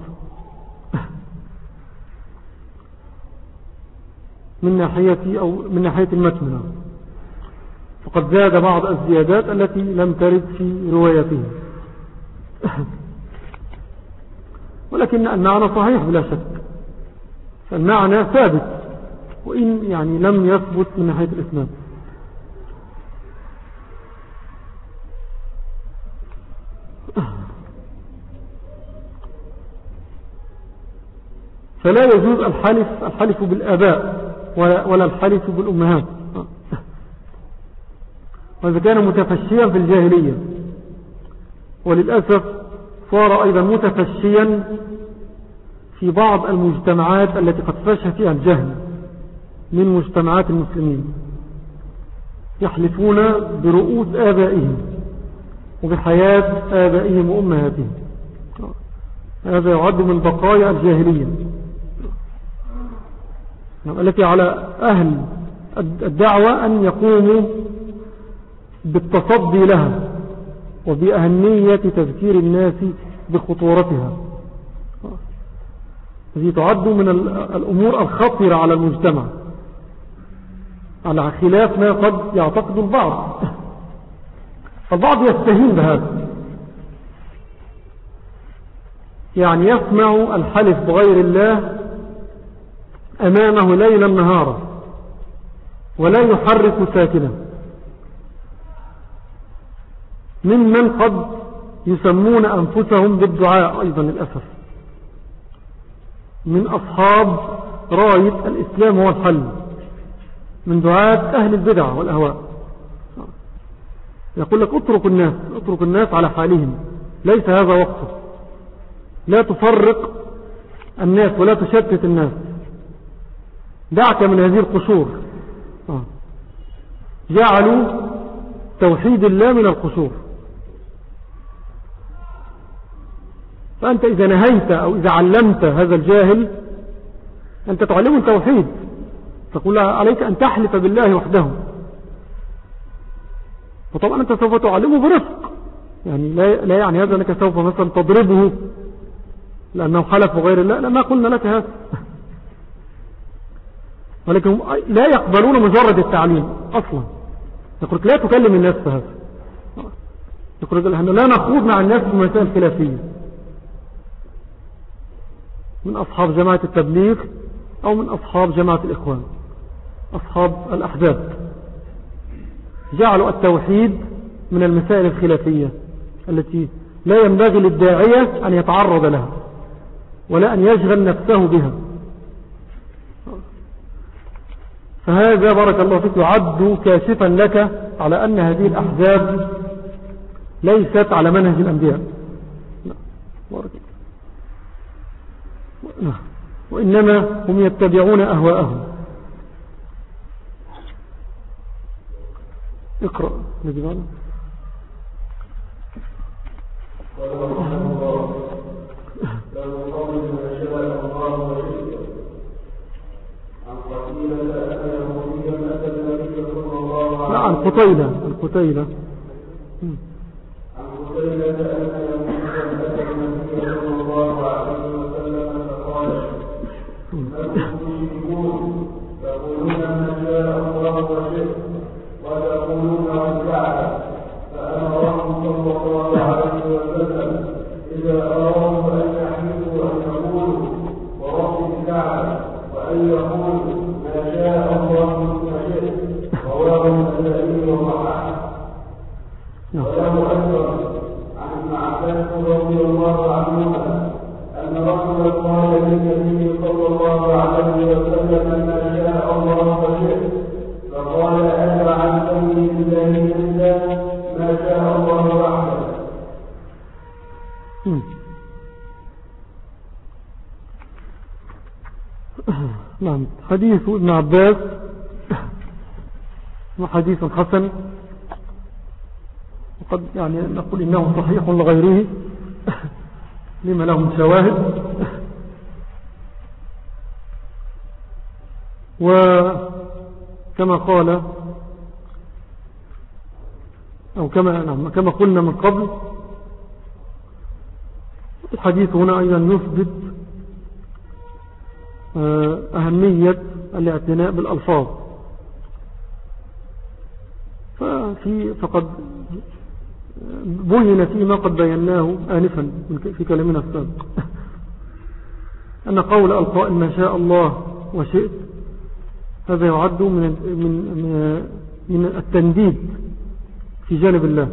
من ناحية أو من ناحية المتن، فقد زاد بعض الزيادات التي لم ترد في روايته، ولكن المعنى صحيح بلا شك، فالمعنى ثابت وإن يعني لم يثبت من ناحية الإسلام. فلا يجوز الحلف الحلف بالآباء ولا, ولا الحلف بالأمهات، وإذا كان متفشيا في الجاهلية، وللأسف صار أيضا متفشيا في بعض المجتمعات التي قد فشى فيها الجهل من مجتمعات المسلمين. يحلفون برؤوس آبائهم وبحياة آبائهم وأمهاتهم. هذا يعد من بقايا الجاهلية التي على أهل الدعوة أن يقوموا بالتصدي لها وبأهمية تذكير الناس بخطورتها. هذه تعد من الأمور الخطرة على المجتمع على خلاف ما قد يعتقد البعض. البعض يستهين بهذا، يعني يسمع الحلف بغير الله أمامه ليلا نهارا ولا يحرك ساكنا، ممن قد يسمون أنفسهم بالدعاء أيضا للأسف، من أصحاب راية الإسلام هو الحل، من دعاة أهل البدع والأهواء. يقول لك اترك الناس اترك الناس على حالهم، ليس هذا وقته، لا تفرق الناس ولا تشتت الناس، دعك من هذه القشور. جعلوا توحيد الله من القشور. فأنت إذا نهيت أو إذا علمت هذا الجاهل أنت تعلمه التوحيد، تقول عليك أن تحلف بالله وحده، وطبعا أنت سوف تعلمه برفق، يعني لا يعني هذا أنك سوف مثلا تضربه لأنه حلف غير الله، لا، ما قلنا لك هذا، ولكن لا يقبلون مجرد التعليم أصلا. يقول لا تكلم الناس في هذا، يقول نحن لا نخوض مع الناس في مسائل خلافية، من أصحاب جماعة التبليغ أو من أصحاب جماعة الإخوان، أصحاب الأحزاب، جعلوا التوحيد من المسائل الخلافية التي لا ينبغي للداعية أن يتعرض لها ولا أن يشغل نفسه بها. فهذا بارك الله فيك يعد كاشفا لك على أن هذه الأحزاب ليست على منهج الأنبياء، بارك الله، وإنما هم يتبعون أهواءهم. اقرأ الذي بعده. لا، عن قتيلة القتيلة عن قتيلة أن يهوديا أتى النبي صلى الله عليه وسلم فقال: إنكم تشركون تقولون ما شاء الله وشئت وتقولون عن الكعبة، فأمرهم صلى الله عليه وسلم إذا أرادوا أن يحملوا أن يقولوا ورب الكعبة، وأن يقولوا ما شاء الله وشئت. رواه النسائي وصححه. وله أيضا عن ابن عباس رضي الله عنهما أن رجلا قال للنبي صلى الله عليه وسلم ما شاء الله وشئت، فقال: أنا عن قولي بالله إلا ما شاء الله وحده. نعم، حديث ابن عباس وحديث حسن، وقد يعني نقول إنه صحيح لغيره لما له من شواهد. وكما قال أو كما, نعم كما قلنا من قبل، الحديث هنا أيضا يثبت أهمية الاعتناء بالألفاظ. ففي فقد بين فيما قد بيناه آنفا في كلامنا السابق أن قول القائل ما شاء الله وشئت هذا يعد من من من التنديد في جانب الله،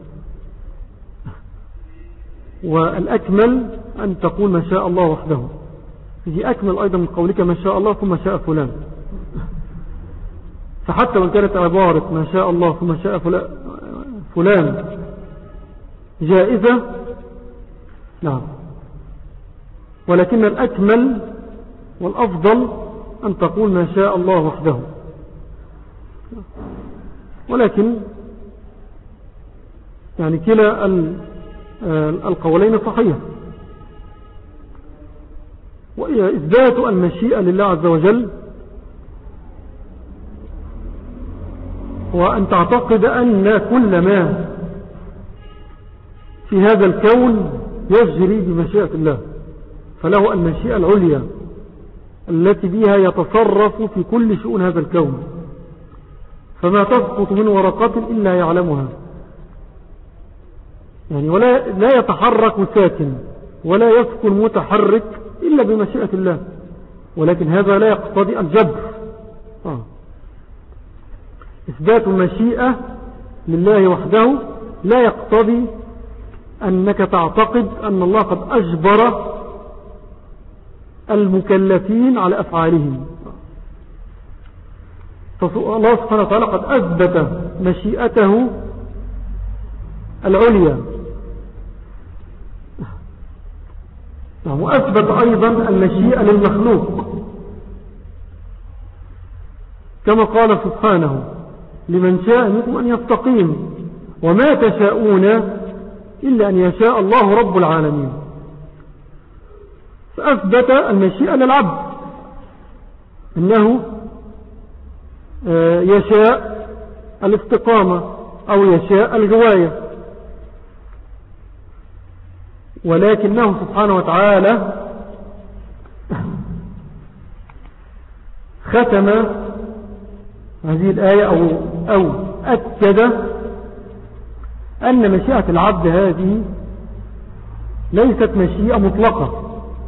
والأكمل أن تقول ما شاء الله وحده. في أكمل أيضا من قولك ما شاء الله ثم شاء فلان. فحتى وإن كانت عبارة ما شاء الله ثم شاء فلان جائزة، نعم، ولكن الأكمل والأفضل أن تقول ما شاء الله وحده. ولكن يعني كلا القولين صحيح. وإثبات المشيئة لله عز وجل وأن تعتقد أن كل ما في هذا الكون يجري بمشيئة الله، فله المشيئة العليا التي بها يتصرف في كل شؤون هذا الكون، فما تسقط من ورقة إلا يعلمها، يعني ولا لا يتحرك ساكن ولا يسكن متحرك إلا بمشيئة الله، ولكن هذا لا يقتضي الجبر. آه. إثبات المشيئة لله وحده لا يقتضي أنك تعتقد أن الله قد أجبر المكلفين على أفعالهم. الله سبحانه وتعالى قد أثبت مشيئته العليا، وأثبت أيضا المشيئة للمخلوق كما قال سبحانه لمن شاء منكم أن يستقيم وما تشاءون إلا أن يشاء الله رب العالمين. فأثبت المشيئة للعبد أنه يشاء الاستقامة أو يشاء الغواية، ولكنه سبحانه وتعالى ختم هذه الآية أو, أو أكد أن مشيئة العبد هذه ليست مشيئة مطلقة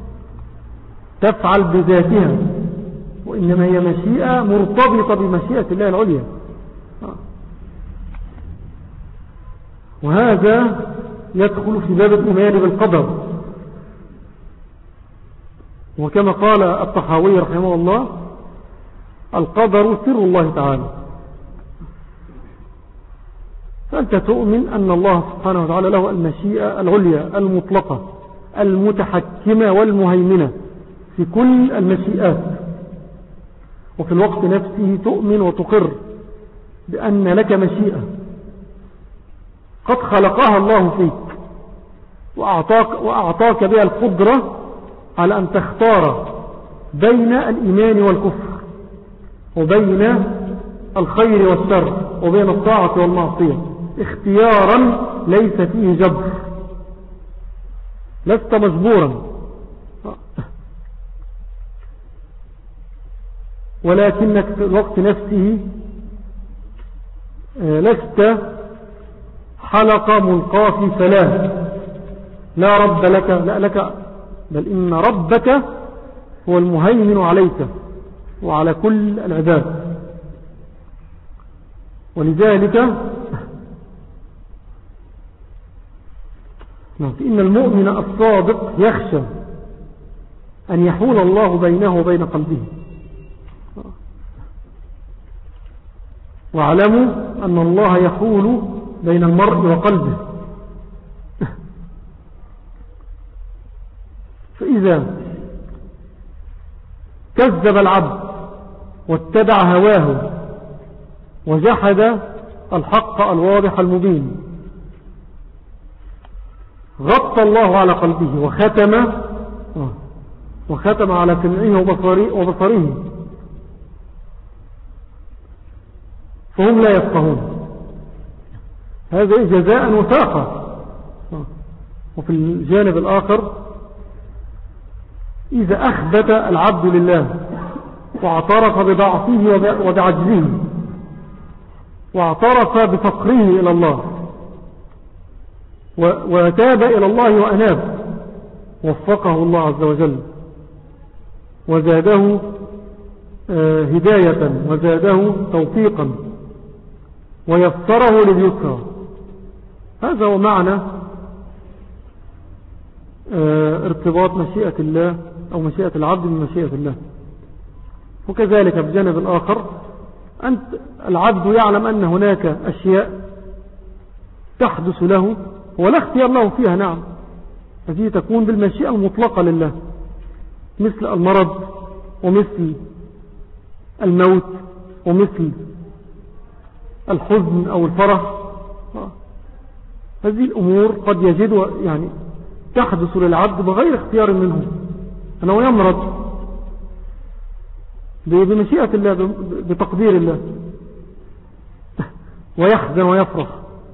تفعل بذاتها، وإنما هي مشيئة مرتبطة بمشيئة الله العليا. وهذا يدخل في باب الإيمان بالقدر، وكما قال الطحاوي رحمه الله القدر سر الله تعالى. فأنت تؤمن أن الله سبحانه وتعالى له المشيئة العليا المطلقة المتحكمة والمهيمنة في كل المشيئات، وفي الوقت نفسه تؤمن وتقر بأن لك مشيئة قد خلقها الله فيك وأعطاك, وأعطاك بها القدرة على أن تختار بين الإيمان والكفر وبين الخير والشر وبين الطاعة والمعصية اختيارا ليس فيه جبر، لست مجبورا، ولكنك في الوقت نفسه لست حلقة ملقاة في فلاه لا رب لك لا لك، بل إن ربك هو المهيمن عليك وعلى كل العباد. ولذلك إن المؤمن الصادق يخشى أن يحول الله بينه وبين قلبه، واعلموا أن الله يحول بين المرء وقلبه. فإذا كذب العبد واتبع هواه وجحد الحق الواضح المبين غطى الله على قلبه وختم وختم على سمعه وبصره فهم لا يفقهون. هذا جزاء وثاقة. وفي الجانب الآخر إذا أخبت العبد لله واعترف بضعفه وبعجزه واعترف بفقره إلى الله وتاب إلى الله وأناب وفقه الله عز وجل وزاده هداية وزاده توفيقا ويسره لليسرى. هذا هو معنى ارتباط مشيئة الله أو مشيئة العبد من مشيئة الله. وكذلك بجانب الآخر أنت العبد يعلم أن هناك أشياء تحدث له ولا اختيار له فيها، نعم، هذه تكون بالمشيئة المطلقة لله، مثل المرض ومثل الموت ومثل الحزن أو الفرح. هذه الأمور قد يجد يعني تحدث للعبد بغير اختيار منه، أنه يمرض بمشيئة الله بتقدير الله، ويحزن ويفرح،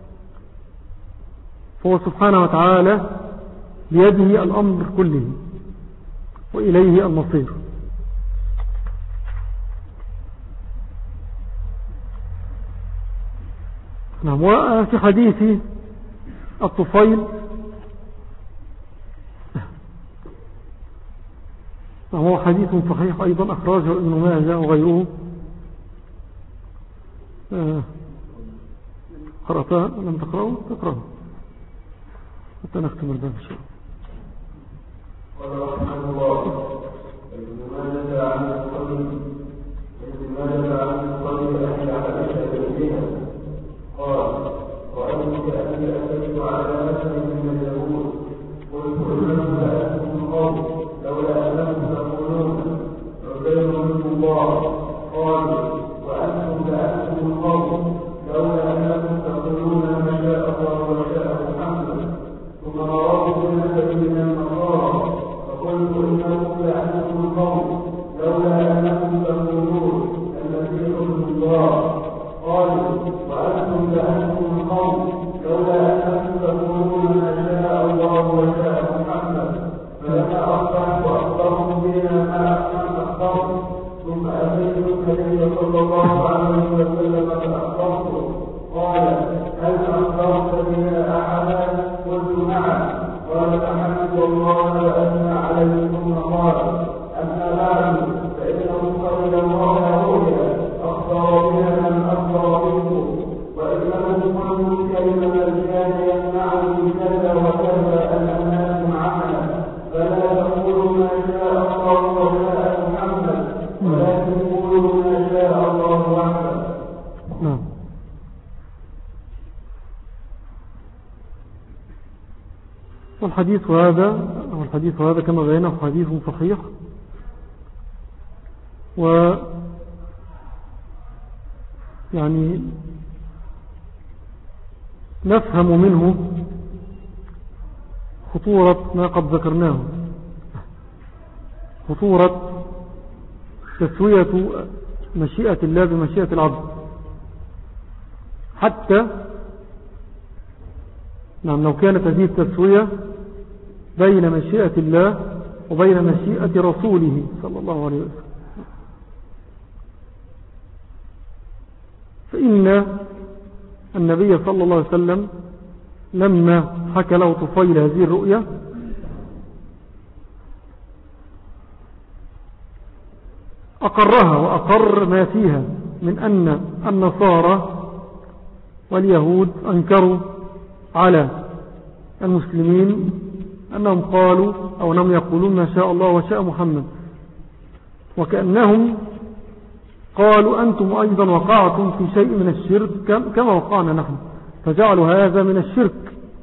فهو سبحانه وتعالى بيده الأمر كله وإليه المصير. نعم. وفي حديث الطفيل وهو حديث صحيح أيضا أخرجه ابن ماجه وغيره. قرأتها لم تقرأه؟ تقرأه حتى نختم الباب الشيء. قال رحمه الله: ابن ماجه عن الطفيل ابن ماجه عن الطفيل أهل عائشة بها قال: رأيت كأني أتيت على نفسي من اليهود قلت إنهم لأتكم القوم لولا أنكم تقولون عزير من الله. قالوا: وأنتم لأتكم القوم لولا أنكم تقولون ما شاء الله وشاء محمد. ثم رواه بن من النصارى فقلت إنهم لأتكم القوم لولا أنكم تقولون المسيح ابن الله. قالوا: وأنتم لأنتم القوم لولا أنكم تقولون ما شاء الله وشاء محمد. فلما أصبحت وأخبرهم بنا ما أخبرت ثم أتيت النبي صلى الله عليه وسلم فأخبرته قال: هل أخبرت بنا أحدا؟ قلت: نعم. قال: فحمد الله وأثنى عليه ثم قال: أما بعد فإنه قبل الله رؤيا أخبر بها من أخبر منه، وإنه قلت كلمة كان يمنعني كذا وكذا أن الناس عملا، فلا تقولوا ما شاء الله وشاء محمد ولكن قولوا ما شاء الله وحده. نعم. والحديث هذا والحديث هذا كما بينه حديث صحيح، و يعني نفهم منه خطورة ما قد ذكرناه، خطورة تسوية مشيئة الله بمشيئة العبد، حتى نعم لو كانت هذه التسوية بين مشيئة الله وبين مشيئة رسوله صلى الله عليه وسلم. فإن النبي صلى الله عليه وسلم لما حكى له طفيل هذه الرؤيا أقرها وأقر ما فيها من أن النصارى واليهود أنكروا على المسلمين أنهم قالوا أو أنهم يقولون ما شاء الله وشاء محمد، وكأنهم قالوا أنتم أيضا وقعتم في شيء من الشرك كما وقعنا نحن، فجعلوا هذا من الشرك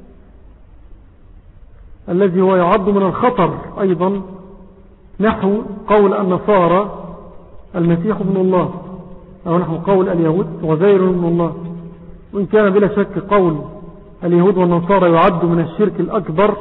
الذي هو يعد من الخطر أيضا، نحو قول النصارى المسيح ابن الله، أو نحو قول اليهود وزير ابن الله. وإن كان بلا شك قول اليهود والنصارى يعد من الشرك الأكبر،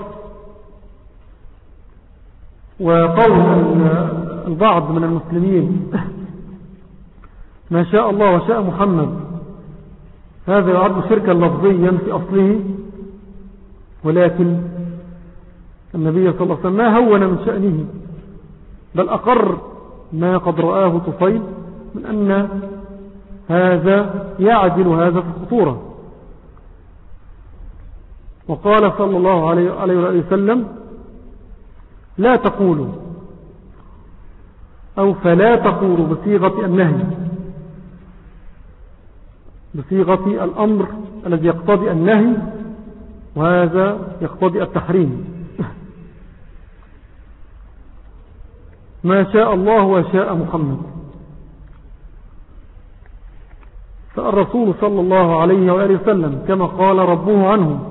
وقول البعض من المسلمين ما شاء الله وشاء محمد هذا يعد شركا لفظيا في أصله، ولكن النبي صلى الله عليه وسلم ما هون من شأنه، بل أقر ما قد رآه طفيل من أن هذا يعدل هذا في الخطورة. وقال صلى الله عليه وسلم: لا تقولوا، أو فلا تقولوا بصيغة النهي، بصيغة الأمر الذي يقتضي النهي، وهذا يقتضي التحريم. ما شاء الله وشاء محمد. فالرسول صلى الله عليه وآله وسلم كما قال ربه عنه: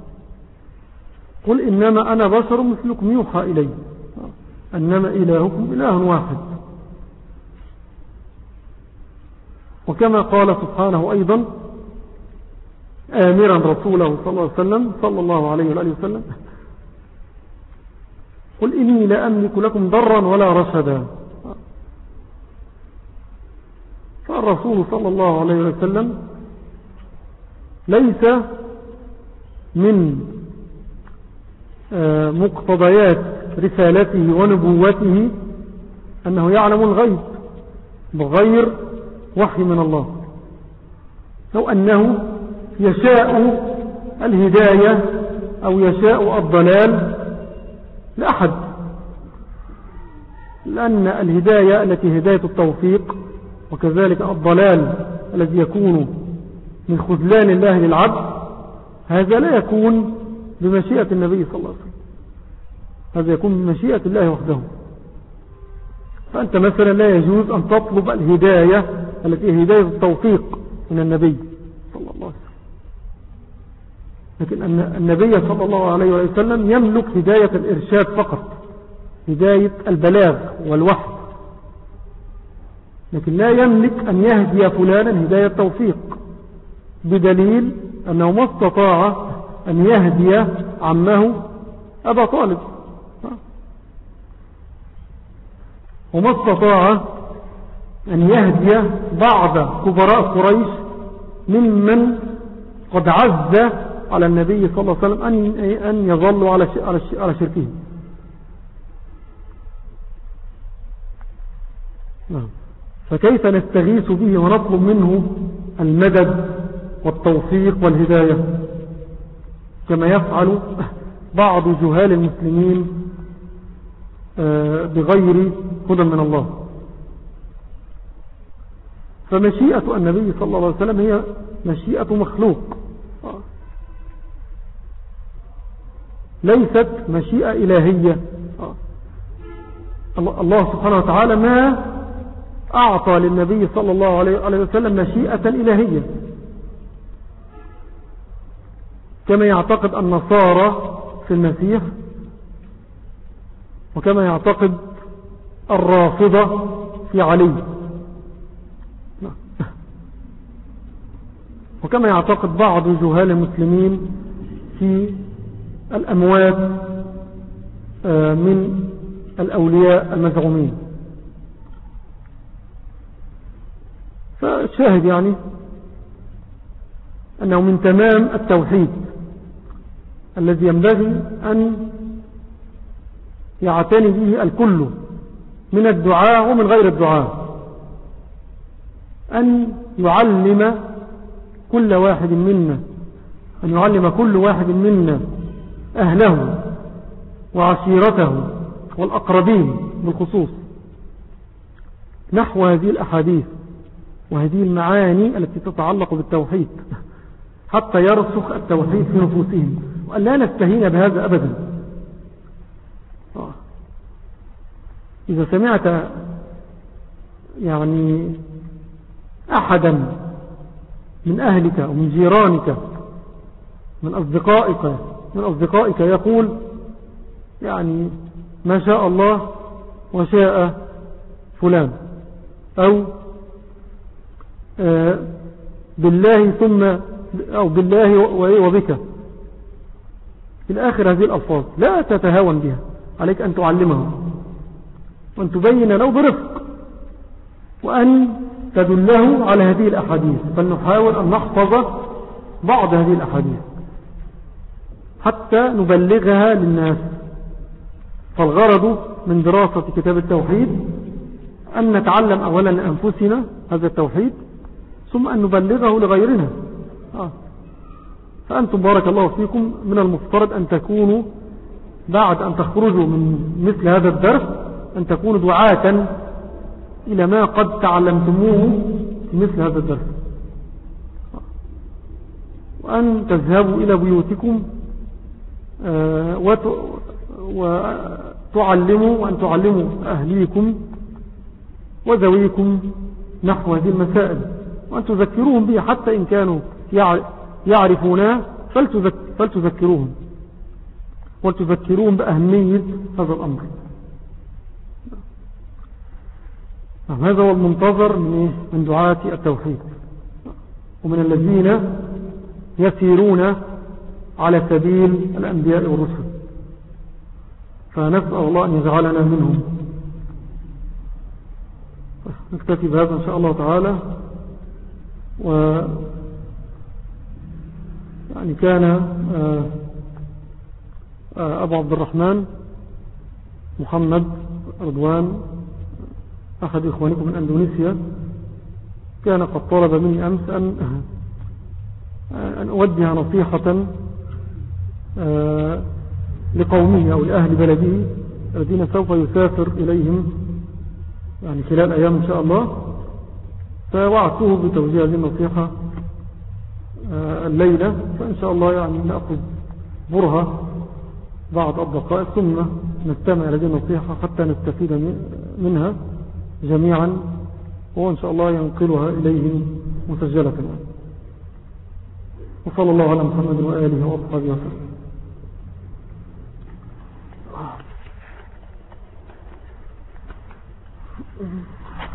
قل إنما أنا بشر مثلكم يوحى إلي أنما إلهكم إله واحد. وكما قال سبحانه أيضا: آمرا رسوله صلى الله عليه وسلم صلى الله عليه وآله وسلم قل إني لا أملك لكم ضرا ولا رشدا. فالرسول صلى الله عليه وسلم ليس من مقتضيات رسالته ونبوته أنه يعلم الغيب بغير وحي من الله. لو أنه يشاء الهداية أو يشاء الضلال لأحد، لأن الهداية التي هداية التوفيق وكذلك الضلال الذي يكون من خذلان الله للعبد هذا لا يكون بمشيئة النبي صلى الله عليه وسلم، هذا يكون بمشيئة الله وحده. فأنت مثلا لا يجوز أن تطلب الهداية التي هي هداية التوفيق من النبي صلى الله عليه وسلم، لكن النبي صلى الله عليه وسلم يملك هداية الإرشاد فقط، هداية البلاغ والوحي، لكن لا يملك أن يهدي فلانا هداية التوفيق، بدليل أنه ما استطاع أن يهدي عمه أبا طالب، وما استطاع أن يهدي بعض كبراء قريش ممن قد عز على النبي صلى الله عليه وسلم أن يظلوا على شركه. فكيف نستغيث به ونطلب منه المدد والتوفيق والهداية كما يفعل بعض جهال المسلمين بغير هدى من الله؟ فمشيئة النبي صلى الله عليه وسلم هي مشيئة مخلوق، ليست مشيئة إلهية. الله سبحانه وتعالى ما أعطى للنبي صلى الله عليه وسلم مشيئة إلهية كما يعتقد النصارى في المسيح، وكما يعتقد الرافضة في علي، وكما يعتقد بعض جهال المسلمين في الأموات من الأولياء المزعومين. فالشاهد يعني أنه من تمام التوحيد الذي ينبغي أن يعتني به الكل من الدعاء ومن غير الدعاء، أن يعلم كل واحد منا أن يعلم كل واحد منا أهله وعشيرته والأقربين بالخصوص نحو هذه الأحاديث وهذه المعاني التي تتعلق بالتوحيد، حتى يرسخ التوحيد في نفوسهم، وأن لا نستهين بهذا أبدا. إذا سمعت يعني أحدا من أهلك ومن جيرانك من أصدقائك من أصدقائك يقول يعني ما شاء الله وشاء فلان، أو آه بالله ثم أو بالله وبك في آخر هذه الألفاظ، لا تتهاون بها، عليك أن تعلمه وأن تبين له برفق وأن تدله على هذه الأحاديث. فلنحاول أن نحفظ بعض هذه الأحاديث حتى نبلغها للناس. فالغرض من دراسة كتاب التوحيد أن نتعلم أولا لأنفسنا هذا التوحيد، ثم أن نبلغه لغيرنا. آه. فأنتم بارك الله فيكم من المفترض أن تكونوا بعد أن تخرجوا من مثل هذا الدرس أن تكونوا دعاة إلى ما قد تعلمتموه في مثل هذا الدرس، وأن تذهبوا إلى بيوتكم وتعلموا وأن تعلموا أهليكم وذويكم نحو هذه المسائل، وأن تذكروهم بها حتى إن كانوا يعرفونها، فلتذكروهم وتذكروهم بأهمية هذا الأمر. هذا هو المنتظر من دعاة التوحيد ومن الذين يسيرون على سبيل الأنبياء والرسل، فنسأل الله أن يجعلنا منهم. نكتفي بهذا إن شاء الله تعالى. و يعني كان أبو عبد الرحمن محمد رضوان أحد إخوانكم من أندونيسيا كان قد طلب مني أمس أن أن أوجه نصيحة لقومه أو لأهل بلده الذين سوف يسافر إليهم يعني خلال أيام إن شاء الله، فوعدته بتوجيه هذه النصيحة الليلة، فإن شاء الله يعني نأخذ برهة بعض الدقائق ثم نستمع لهذه النصيحة حتى نستفيد منها جميعا، وإن شاء الله ينقلها إليهم مسجلة. وصلى الله على محمد وآله وصحبه وسلم.